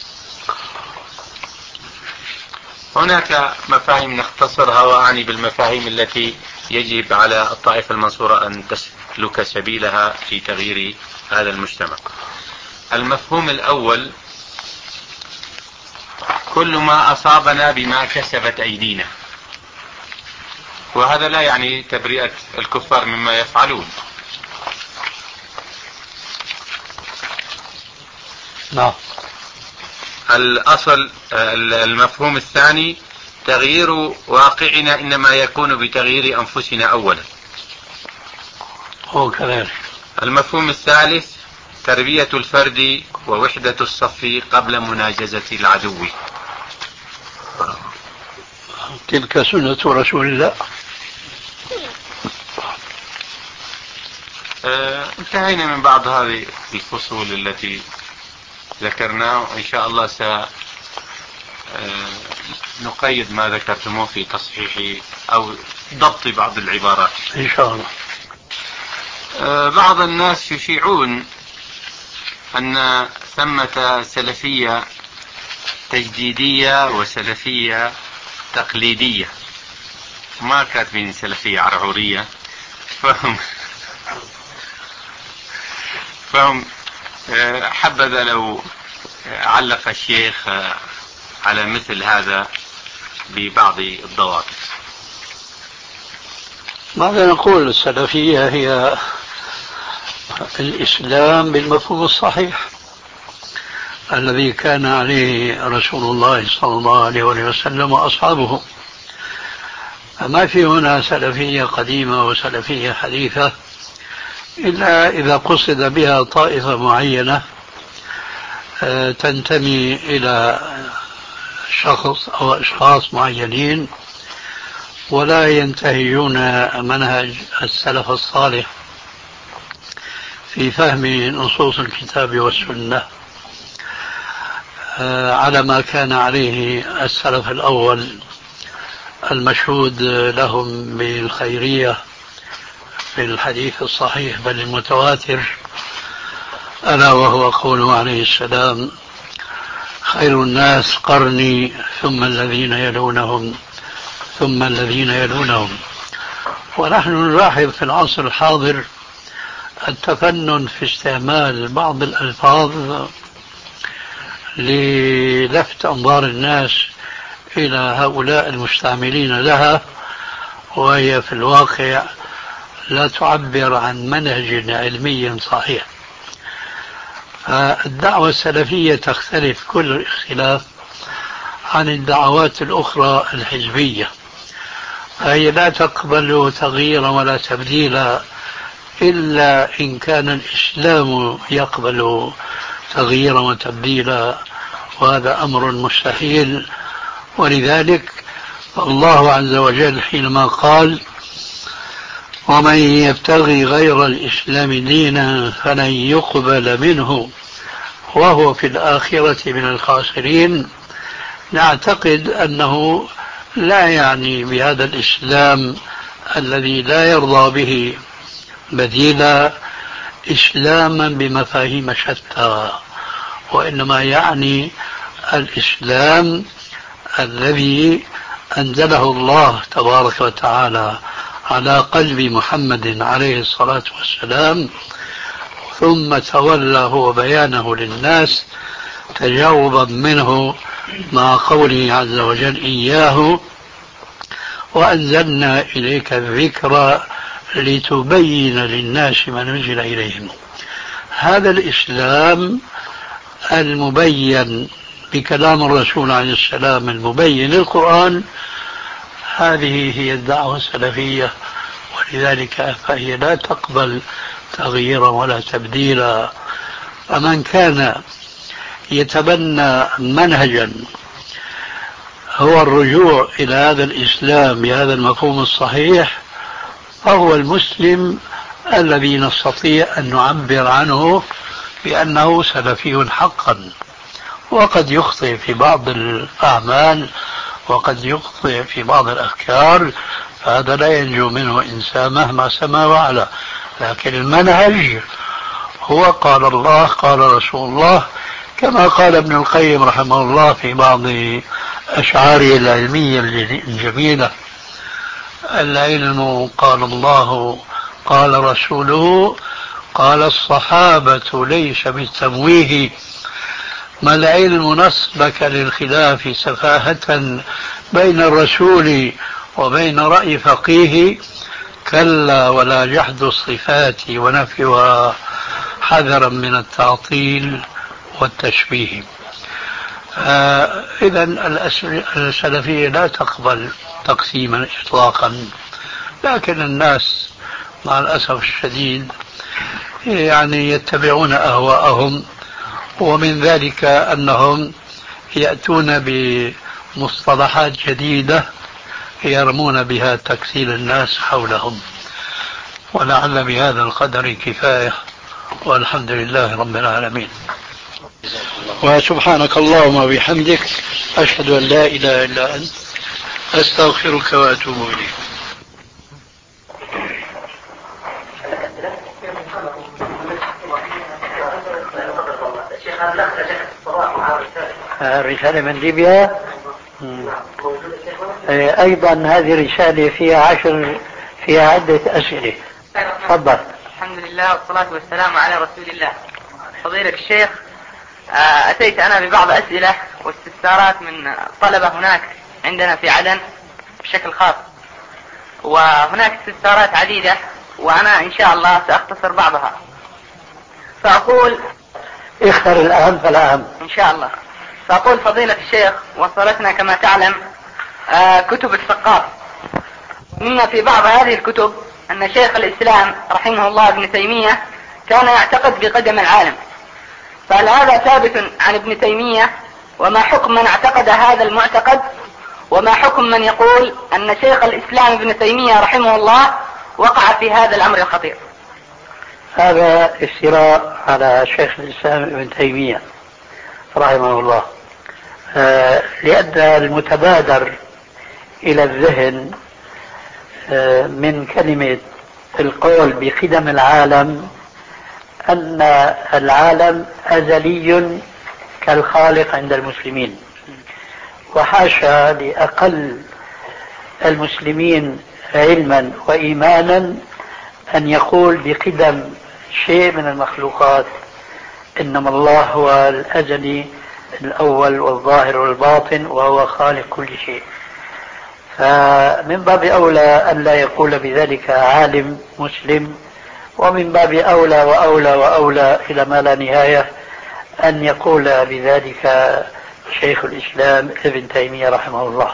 S3: هناك مفاهيم نختصرها، وأعني بالمفاهيم التي يجب على الطائفة المنصورة أن تسلك سبيلها في تغيير هذا المجتمع. المفهوم الأول كل ما أصابنا بما كسبت أيدينا، وهذا لا يعني تبرئة الكفار مما يفعلون.
S4: نعم.
S3: الأصل المفهوم الثاني تغيير واقعنا إنما يكون بتغيير أنفسنا أولا.
S4: هو كذلك.
S3: المفهوم الثالث تربية الفرد ووحدة الصف قبل مناجزة العدو.
S4: تلك سنة رسول الله.
S3: آه انتهينا من بعض هذه الفصول التي ذكرناه، وإن شاء الله سنقيد ما ذكرتموه في تصحيح أو ضبط بعض العبارات
S4: إن شاء الله.
S3: آه بعض الناس يشيعون أن ثمة سلفية تجديدية وسلفية تقليدية، ما كاتبين سلفية عرعورية، فهم فهم حبذا لو علق الشيخ على مثل هذا ببعض الضوابط.
S4: ماذا نقول؟ السلفية هي الإسلام بالمفهوم الصحيح الذي كان عليه رسول الله صلى الله عليه وسلم وأصحابه. ما في هنا سلفية قديمة وسلفية حديثة إلا إذا قصد بها طائفة معينة تنتمي إلى شخص أو أشخاص معينين ولا ينتهجون منهج السلف الصالح في فهم نصوص الكتاب والسنة على ما كان عليه السلف الأول المشهود لهم بالخيرية في الحديث الصحيح بل المتواتر، ألا وهو قوله عليه السلام: خير الناس قرني ثم الذين يلونهم ثم الذين يلونهم. ونحن نلاحظ في العصر الحاضر التفنن في استعمال بعض الألفاظ للفت أنظار الناس إلى هؤلاء المستعملين لها، وهي في الواقع لا تعبر عن منهج علمي صحيح. فالدعوة السلفية تختلف كل الاختلاف عن الدعوات الأخرى الحزبية، فهي لا تقبل تغييرا ولا تبديلا إلا إن كان الإسلام يقبل تغييرا وتبديلا، وهذا أمر مستحيل. ولذلك الله عز وجل حينما قال: ومن يبتغي غير الإسلام دينا فلن يقبل منه وهو في الآخرة من الخاسرين، نعتقد أنه لا يعني بهذا الإسلام الذي لا يرضى به بديلا إسلاما بمفاهيم شتى، وإنما يعني الإسلام الذي أنزله الله تبارك وتعالى على قلب محمد عليه الصلاة والسلام، ثم تولاه وبيانه للناس تجاوبا منه مع قوله عز وجل: إياه وأنزلنا إليك الذكر لتبين للناس ما نزل إليهم. هذا الإسلام المبين بكلام الرسول عليه السلام المبين للقرآن، هذه هي الدعوة السلفية، ولذلك فهي لا تقبل تغييرا ولا تبديلا. فمن كان يتبنى منهجا هو الرجوع إلى هذا الإسلام بهذا المفهوم الصحيح فهو المسلم الذي نستطيع أن نعبر عنه بأنه سلفي حقا. وقد يخطئ في بعض الأعمال وقد يخطئ في بعض الأفكار، فهذا لا ينجو منه إنسان مهما سما وعلا، لكن المنهج هو قال الله قال رسول الله، كما قال ابن القيم رحمه الله في بعض أشعاره العلمية الجميلة: العلم قال الله قال رسوله قال الصحابة ليس بالتمويه، ما العلم نصبك للخلاف سفاهة بين الرسول وبين رأي فقيه؟ كلا ولا جحد الصفات ونفيها حذرا من التعطيل والتشبيه. آه إذا السلفية لا تقبل تقسيما إطلاقا، لكن الناس مع الأسف الشديد يعني يتبعون أهواءهم، ومن ذلك أنهم يأتون بمصطلحات جديدة يرمون بها تكسيل الناس حولهم. ولعل بهذا القدر كفاية، والحمد لله رب العالمين. وسبحانك اللهم وبحمدك، أشهد أن لا إله إلا أنت، أستغفرك وأتوب إليك.
S6: الرسالة من ليبيا أيضا هذه الرسالة فيها عشر فيها عدة أسئلة. تفضل.
S7: الحمد لله والصلاة والسلام على رسول الله. فضيلة الشيخ، أتيت أنا ببعض أسئلة واستفسارات من طلبة هناك عندنا في عدن بشكل خاص، وهناك استفسارات عديدة وأنا إن شاء الله سأختصر بعضها. فأقول
S6: اختر الأهم فالأهم
S7: إن شاء الله. فأقول فضيلة الشيخ، وصلتنا كما تعلم آه كتب الثقاف، مما في بعض هذه الكتب أن شيخ الإسلام رحمه الله ابن تيمية كان يعتقد بقدم العالم، فهل هذا ثابت عن ابن تيمية؟ وما حكم من اعتقد هذا المعتقد؟ وما حكم من يقول أن شيخ الإسلام ابن تيمية رحمه الله وقع في هذا الأمر الخطير؟
S6: هذا افتراء على شيخ الإسلام ابن تيمية رحمه الله، آه لأن المتبادر إلى الذهن آه من كلمة القول بقدم العالم أن العالم أزلي كالخالق عند المسلمين، وحاشا لأقل المسلمين علما وإيمانا أن يقول بقدم شيء من المخلوقات، إنما الله هو الأزلي الأول والظاهر والباطن وهو خالق كل شيء. فمن باب أولى أن لا يقول بذلك عالم مسلم، ومن باب أولى وأولى وأولى إلى ما لا نهاية أن يقول بذلك شيخ الإسلام ابن تيمية رحمه الله.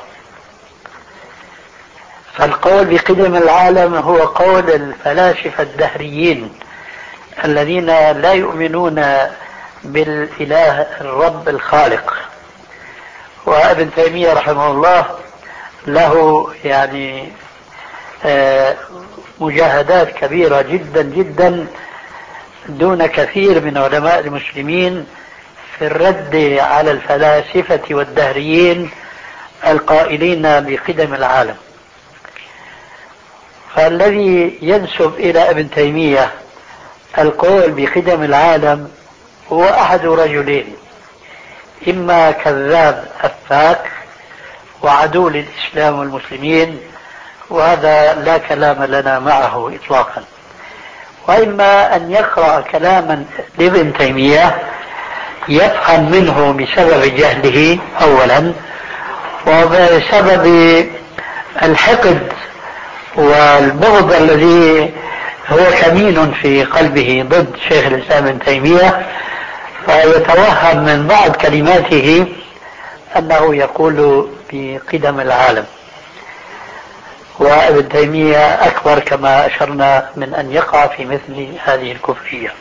S6: فالقول بقدم العالم هو قول الفلاسفة الدهريين الذين لا يؤمنون بالإله الرب الخالق. وابن تيمية رحمه الله له يعني مجاهدات كبيرة جدا جدا دون كثير من علماء المسلمين في الرد على الفلاسفة والدهريين القائلين بقدم العالم. فالذي ينسب إلى ابن تيمية القول بقدم العالم هو أحد رجلين: إما كذاب أفاك وعدو للإسلام والمسلمين، وهذا لا كلام لنا معه إطلاقا، وإما أن يقرأ كلاما لابن تيمية يفهم منه بسبب جهله أولا، وبسبب الحقد والبغض الذي هو كمين في قلبه ضد شيخ الإسلام ابن تيمية، فيتوهم من بعض كلماته أنه يقول بقدم العالم. وابن تيمية أكبر كما أشرنا من أن يقع في مثل هذه الكفرية.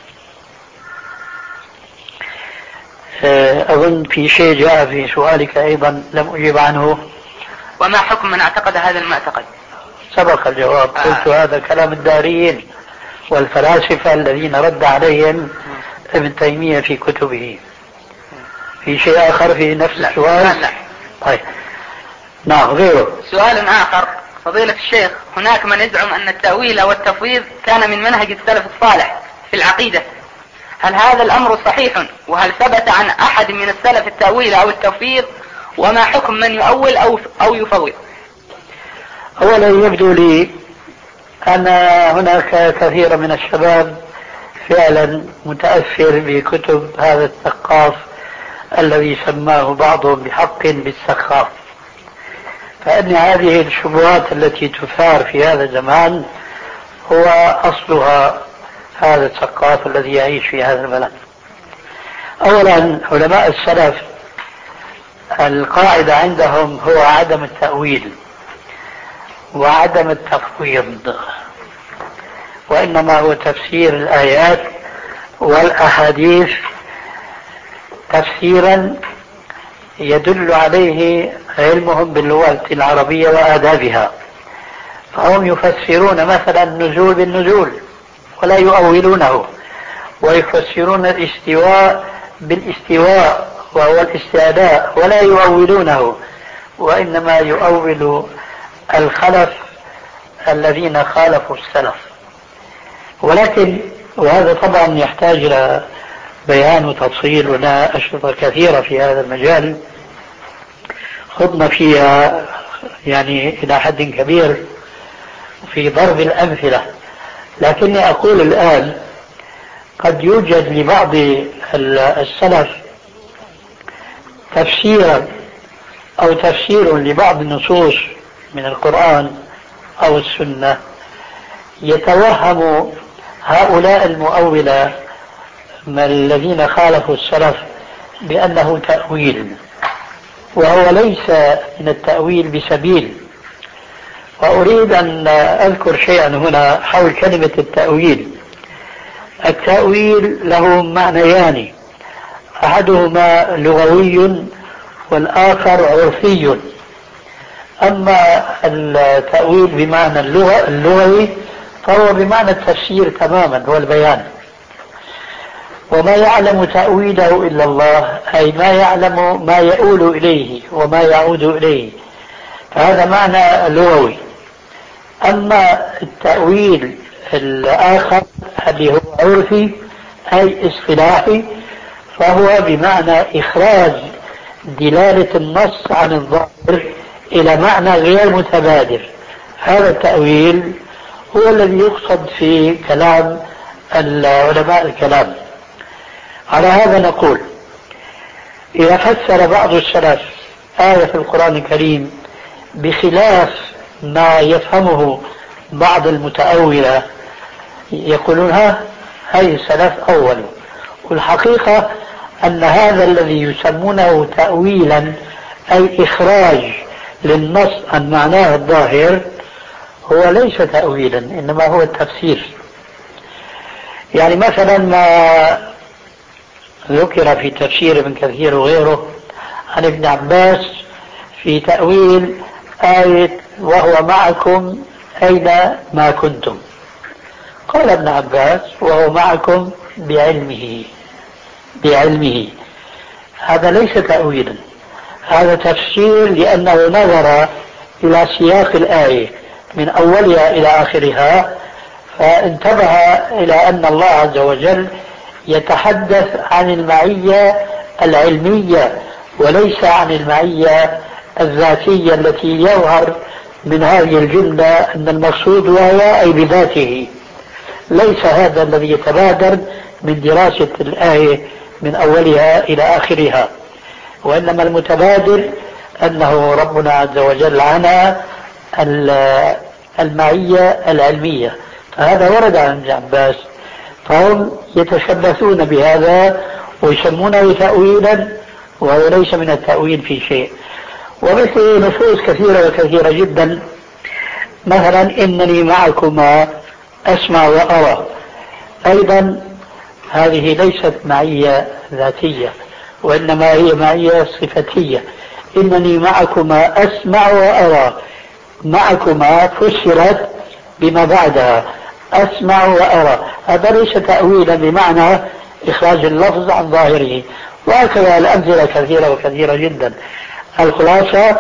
S6: أظن في شيء جاء في سؤالك أيضا لم أجيب عنه:
S7: وما حكم من اعتقد هذا المعتقد؟
S6: سبق الجواب.
S7: آه.
S6: قلت هذا كلام الداريين والفلاسفة الذين رد عليهم ابن تيمية في كتبه. في شيء آخر في نفس
S7: لا.
S6: السؤال؟
S7: لا لا.
S6: طيب نعم. غيره.
S7: سؤال آخر: فضيلة الشيخ، هناك من يزعم أن التأويل والتفويض كان من منهج السلف الصالح في العقيدة، هل هذا الأمر صحيح؟ وهل ثبت عن أحد من السلف التأويل أو التفويض؟ وما حكم من يؤول أو أو يفوض؟
S6: أولا يبدو لي أن هناك كثير من الشباب فعلا متأثر بكتب هذا الثقاف الذي سماه بعضهم بحق بالسخاف. فإن هذه الشبهات التي تثار في هذا الزمان هو أصلها هذا الثقاف الذي يعيش في هذا البلد. أولا علماء السلف القاعدة عندهم هو عدم التأويل وعدم التفويض، وإنما هو تفسير الآيات والأحاديث تفسيرا يدل عليه علمهم باللغة العربية وآدابها. فهم يفسرون مثلا النزول بالنزول ولا يؤولونه، ويفسرون الاستواء بالاستواء وهو الاستعلاء ولا يؤولونه، وإنما يؤول الخلف الذين خالفوا السلف. ولكن وهذا طبعا يحتاج إلى بيان وتفصيل، ولنا أشرطة كثيرة في هذا المجال خضنا فيها يعني إلى حد كبير في ضرب الأمثلة. لكني أقول الآن قد يوجد لبعض السلف تفسيرا أو تفسير لبعض النصوص من القرآن أو السنة يتوهم هؤلاء المؤولة من الذين خالفوا السلف بأنه تأويل، وهو ليس من التأويل بسبيل. وأريد أن أذكر شيئا هنا حول كلمة التأويل. التأويل له معنيان، أحدهما لغوي والآخر عرفي. أما التأويل بمعنى اللغة اللغوي فهو بمعنى التفسير تماما، هو البيان. وما يعلم تأويله إلا الله، أي ما يعلم ما يؤول إليه وما يعود إليه، فهذا معنى لغوي. أما التأويل الآخر اللي هو عرفي أي اصطلاحي فهو بمعنى إخراج دلالة النص عن الظاهر إلى معنى غير متبادر. هذا التأويل هو الذي يقصد في كلام علماء الكلام. على هذا نقول إذا فسر بعض السلف آية في القرآن الكريم بخلاف ما يفهمه بعض المتأولة يقولون ها هاي السلف أول. والحقيقة أن هذا الذي يسمونه تأويلا أي إخراج للنص عن معناه الظاهر هو ليس تأويلا، إنما هو التفسير. يعني مثلا ما ذكر في تفسير ابن كثير وغيره عن ابن عباس في تأويل آية وهو معكم أين ما كنتم، قال ابن عباس وهو معكم بعلمه بعلمه. هذا ليس تأويلا، هذا تفسير، لأنه نظر إلى سياق الآية من أولها إلى آخرها فانتبه إلى أن الله عز وجل يتحدث عن المعية العلمية وليس عن المعية الذاتية التي يظهر من هذه الجملة أن المقصود وهي أي بذاته. ليس هذا الذي يتبادر من دراسة الآية من أولها إلى آخرها، وإنما المتبادر أنه ربنا عز وجل عن المعية العلمية. فهذا ورد عن ابن عباس، فهم يتشبثون بهذا ويسمونه تأويلا وهو ليس من التأويل في شيء. ومثل نصوص كثيرة وكثيرة جدا، مثلا إنني معكما أسمع وأرى، أيضا هذه ليست معية ذاتية وإنما هي معية صفتية. إنني معكما أسمع وأرى، معكما فسرت بما بعدها أسمع وأرى، هذا ليس تأويلا بمعنى إخراج اللفظ عن ظاهره. وهكذا الأمثلة كثيرة وكثيرة جدا. الخلاصة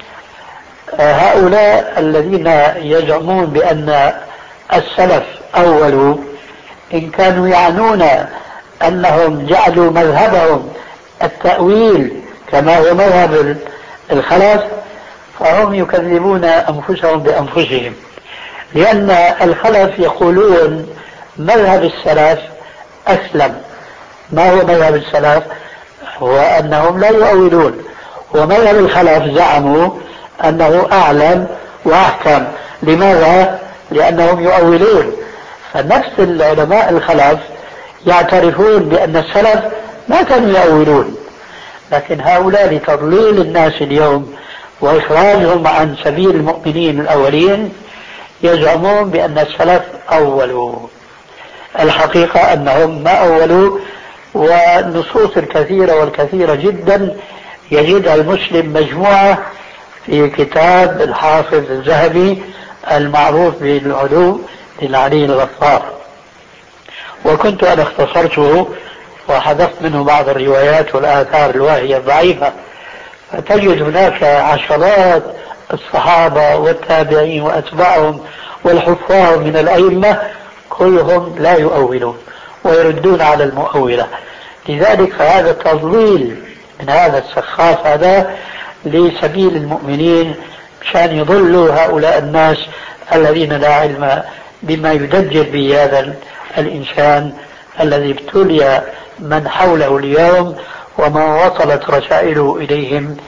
S6: هؤلاء الذين يزعمون بأن السلف أولوا إن كانوا يعنون أنهم جعلوا مذهبهم التأويل كما هو مذهب الخلف فهم يكذبون أنفسهم بأنفسهم، لأن الخلف يقولون مذهب السلف أسلم. ما هو مذهب السلف؟ هو أنهم لا يؤولون، ومذهب الخلف زعموا أنه أعلم وأحكم. لماذا؟ لأنهم يؤولون. فنفس العلماء الخلف يعترفون بأن السلف ما كانوا يؤولون، لكن هؤلاء لتضليل الناس اليوم وإخراجهم عن سبيل المؤمنين الأولين يزعمون بأن السلف أولوا. الحقيقة أنهم ما أولوا، والنصوص الكثيرة والكثيرة جدا يجدها المسلم مجموعة في كتاب الحافظ الذهبي المعروف بالعلو للعلي الغفار، وكنت أنا اختصرته وحذفت منه بعض الروايات والآثار الواهية الضعيفة، فتجد هناك عشرات الصحابة والتابعين وأتباعهم والحفاظ من الأئمة كلهم لا يؤولون ويردون على المؤولة. لذلك فهذا تضليل من هذا السخاف هذا لسبيل المؤمنين مشان يضلوا هؤلاء الناس الذين لا علم بما يدجل به هذا الإنسان الذي ابتلي من حوله اليوم وما وصلت رسائله إليهم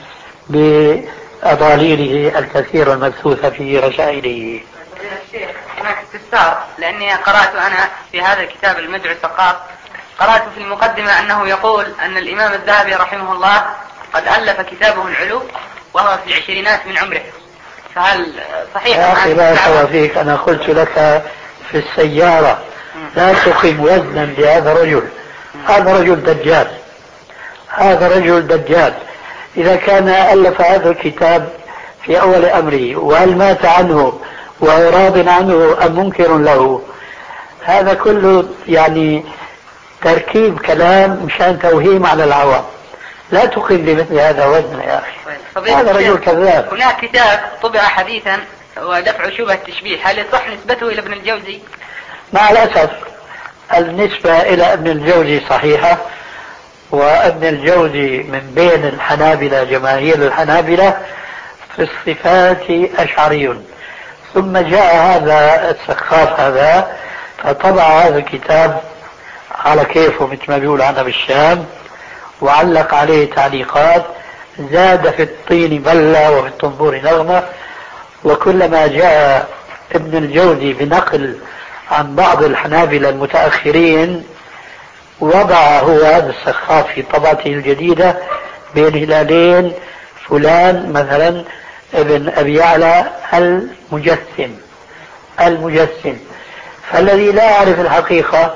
S6: بأضاليله الكثيرة المبثوثة في رسائله.
S7: الشيخ هناك استفسار، لأني قرأت أنا في هذا الكتاب المدعو الثقاف، قرأت في المقدمة أنه يقول أن الإمام الذهبي رحمه الله قد ألف كتابه العلو وهو في العشرينات من عمره، فهل صحيح؟
S6: يا أخي لا سوى فيك، أنا قلت لك في السيارة لا تقيم وزنا لهذا الرجل، هذا رجل دجال، هذا رجل دجال. إذا كان ألف هذا الكتاب في أول أمره وهل مات عنه وهو راض عنه أم منكر له، هذا كله يعني تركيب كلام مشان توهيم على العوام. لا تقيم بمثل هذا وزن يا أخي، هذا رجل كذاب.
S7: هناك كتاب طبع حديثا ودفع شبهة التشبيه، هل يصح نسبته إلى ابن الجوزي؟
S6: مع الأسف النسبة إلى ابن الجوزي صحيحة، وابن الجوزي من بين الحنابلة جماهير الحنابلة في الصفات أشعري، ثم جاء هذا السخاف هذا فطبع هذا الكتاب على كيفه مثل ما بيقول عنا بالشام، وعلق عليه تعليقات، زاد في الطين بلة وفي الطنبور نغمة. وكلما جاء ابن الجوزي بنقل عن بعض الحنابلة المتأخرين وضع هو هذا السخاف في طبعته الجديدة بين هلالين فلان مثلا ابن أبي يعلى المجسم المجسم فالذي لا يعرف الحقيقة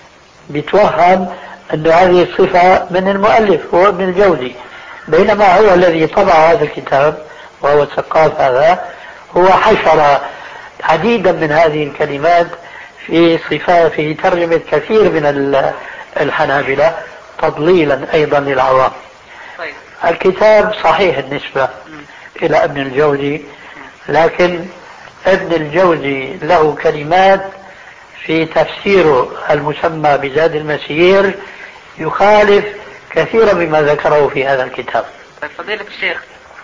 S6: بيتوهم أن هذه الصفة من المؤلف هو ابن الجوزي، بينما هو الذي طبع هذا الكتاب وهو السقاف هذا هو حشر عديدا من هذه الكلمات في صفات في ترجمة كثير من الحنابلة تضليلا أيضا للعوام.
S7: طيب.
S6: الكتاب صحيح النسبة إلى ابن الجوزي، لكن ابن الجوزي له كلمات في تفسيره المسمى بزاد المسير يخالف كثيرا مما ذكره في هذا الكتاب.
S7: طيب فضيلة الشيخ.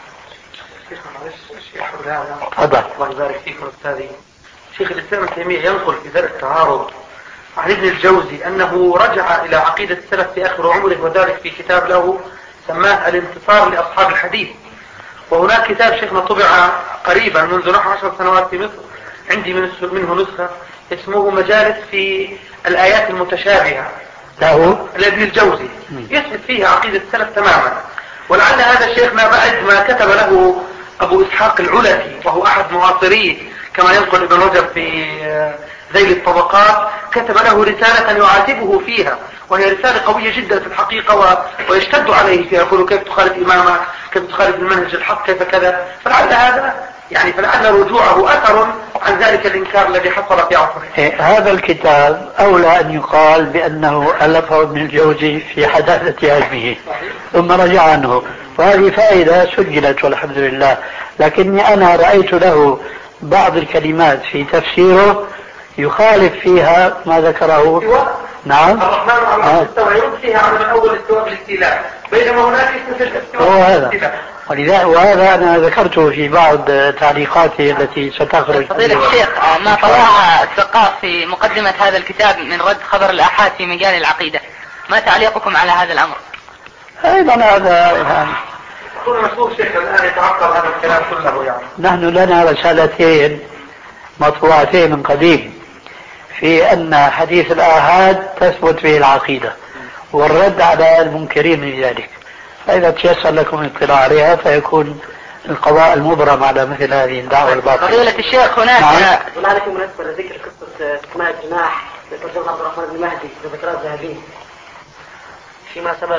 S6: تفضل.
S5: الله يبارك فيكم أستاذي. شيخ الإسلام ابن تيمية ينقل في درء التعارض عن ابن الجوزي أنه رجع إلى عقيدة السلف في آخر عمره، وذلك في كتاب له سماه الانتصار لأصحاب الحديث. وهناك كتاب شيخنا طبع قريبا منذ نحو عشر سنوات في مصر، عندي منه نسخة اسمه مجالس في الآيات المتشابهة
S6: له
S5: لابن الجوزي، يثبت فيها عقيدة السلف تماما. ولعل هذا شيخنا بعد ما كتب له أبو إسحاق العلفي وهو أحد معاصريه كما ينقل ابن رجب في ذيل الطبقات، كتب له رسالة يعاتبه فيها، وهي رسالة قوية جدا في الحقيقة و... ويشتد عليه فيها، يقول كيف تخالف إمامة، كيف تخالف المنهج الحق، كيف كذا. فلعل هذا يعني فلعل رجوعه أثر عن ذلك الإنكار الذي حصل في عصره.
S6: هذا الكتاب أولى أن يقال بأنه ألفه ابن الجوزي في حداثة علمه ثم رجع عنه، وهذه فائدة سجلت والحمد لله. لكني أنا رأيت له بعض الكلمات في تفسيره يخالف فيها ما ذكره. نعم.
S5: الرحمن على العرش استوى، يرد فيها على من أول استواء بالاستيلاء، بينما هناك اسم الاستواء.
S6: هو هذا. ولذا وهذا أنا ذكرته في بعض تعليقاتي التي ستخرج.
S7: فضيلة الشيخ، ما طلعها الثقاف في مقدمة هذا الكتاب من رد خبر الآحاد في مجال العقيدة، ما تعليقكم على هذا الأمر؟
S6: أيضا هذا يعني
S2: يكون مسؤول شيخ الآن يتعقب هذا الكلام كله يعني.
S6: نحن لنا رسالتين مطبوعتين من قديم في أن حديث الآحاد تثبت به العقيدة والرد على المنكرين من ذلك، فإذا تيسر لكم الاطلاع عليها فيكون القضاء المبرم على مثل هذه الدعوة الباطلة.
S7: فضيلة الشيخ هناك
S2: نعم. هنالك مناسبة لذكر قصة سماء الجناح لترجمة عبد الرحمن بن مهدي لذكرى الذهبي فيما سبق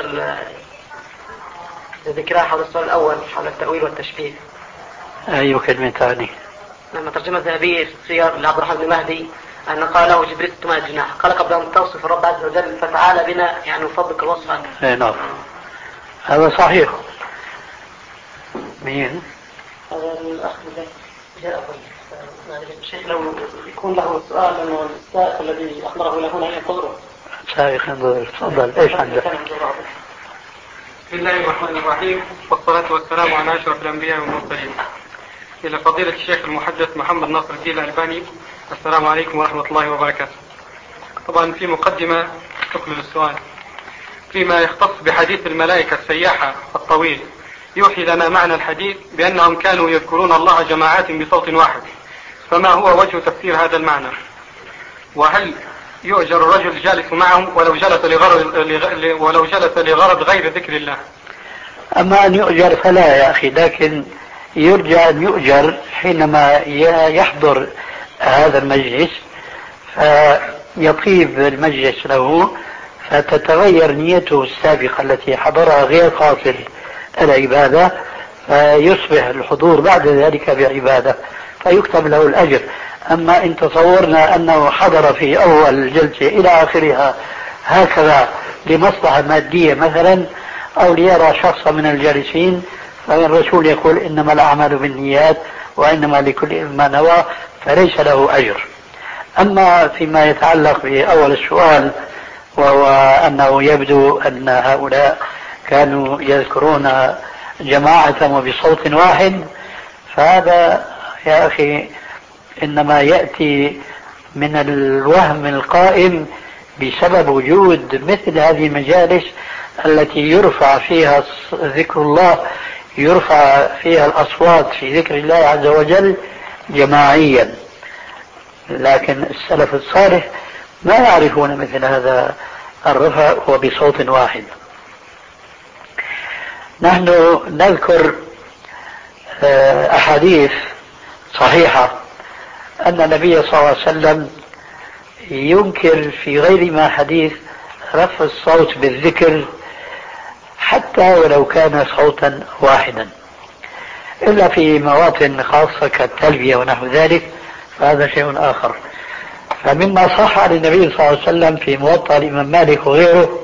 S2: لذكرها حول السؤال الأول حول التأويل والتشبيه.
S6: أي كلمة ثانية؟
S2: لما ترجمة الذهبي في السير لعبد الرحمن بن مهدي أن قال له جبريل سماء الجناح قال قبل أن توصف الرب عز وجل فتعالى بنا يعني نفضلك وصفا.
S6: أي نعم هذا صحيح. مين؟
S2: هذا الأخ جاء الشيخ لو يكون له سؤال أنه السائق الذي أحضره إلى هنا ينتظره.
S6: سائق ينتظر. تفضل إيش عندك؟
S8: بسم الله الرحمن الرحيم والصلاة والسلام على أشرف الأنبياء والمرسلين. إلى فضيلة الشيخ المحدث محمد ناصر الدين الألباني، السلام عليكم ورحمة الله وبركاته. طبعا في مقدمة تكمل السؤال فيما يختص بحديث الملائكة السياحة الطويل، يوحي لنا معنى الحديث بأنهم كانوا يذكرون الله جماعات بصوت واحد، فما هو وجه تفسير هذا المعنى؟ وهل يؤجر الرجل جالس معهم ولو جلس لغرض ولو جلس لغرض غير ذكر الله؟
S6: أما أن يؤجر فلا يا أخي، لكن يرجى أن يؤجر حينما يحضر هذا المجلس فيطيب المجلس له فتتغير نيته السابقة التي حضرها غير قاصد العبادة، فيصبح الحضور بعد ذلك بعبادة فيكتب له الأجر. أما إن تصورنا أنه حضر في أول الجلسة إلى آخرها هكذا لمصلحة مادية مثلا أو ليرى شخصا من الجالسين، فالرسول يقول إنما الأعمال بالنيات وإنما لكل ما نوى، فليس له أجر. أما فيما يتعلق بأول السؤال وهو أنه يبدو أن هؤلاء كانوا يذكرون جماعة وبصوت واحد، فهذا يا أخي إنما يأتي من الوهم القائم بسبب وجود مثل هذه المجالس التي يرفع فيها ذكر الله، يرفع فيها الأصوات في ذكر الله عز وجل جماعيا، لكن السلف الصالح ما يعرفون مثل هذا الرفع وبصوت واحد. نحن نذكر أحاديث صحيحة أن النبي صلى الله عليه وسلم ينكر في غير ما حديث رفع الصوت بالذكر حتى ولو كان صوتا واحدا، إلا في مواطن خاصة كالتلبية ونحو ذلك، فهذا شيء آخر. فمما صح عن النبي صلى الله عليه وسلم في موطأ الإمام مالك وغيره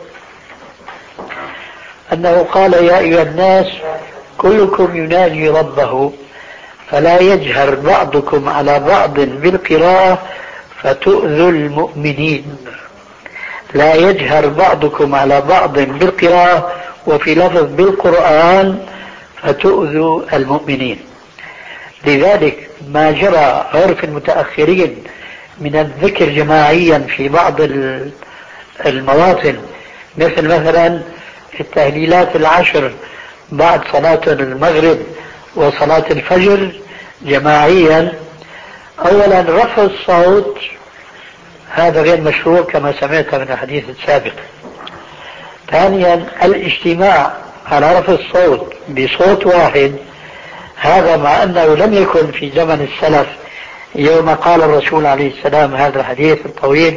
S6: أنه قال يا أيها الناس كلكم يناجي ربه فلا يجهر بعضكم على بعض بالقراءة فتؤذوا المؤمنين. لا يجهر بعضكم على بعض بالقراءة، وفي لفظ بالقرآن فتؤذوا المؤمنين. لذلك ما جرى عرف المتأخرين من الذكر جماعيا في بعض المواطن، مثل مثلا التهليلات العشر بعد صلاة المغرب وصلاة الفجر جماعيا، أولا رفع الصوت هذا غير مشروع كما سمعت من الحديث السابق. ثانيا الاجتماع على رفع الصوت بصوت واحد، هذا مع أنه لم يكن في زمن السلف يوم قال الرسول عليه السلام هذا الحديث الطويل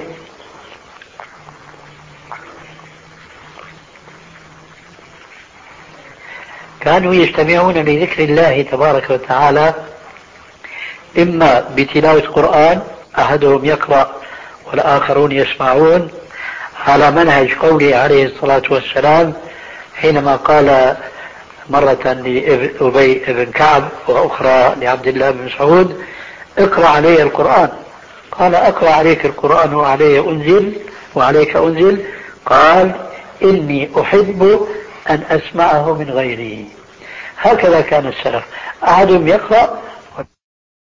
S6: كانوا يجتمعون لذكر الله تبارك وتعالى إما بتلاوة قرآن أحدهم يقرأ والآخرون يسمعون، على منهج قوله عليه الصلاة والسلام حينما قال مرة لأبي بن كعب وأخرى لعبد الله بن مسعود اقرأ علي القرآن، قال أقرأ عليك القرآن وعلي أنزل وعليك أنزل، قال إني أحب أن أسمعه من غيري. هكذا كان السلف، أحدهم يقرأ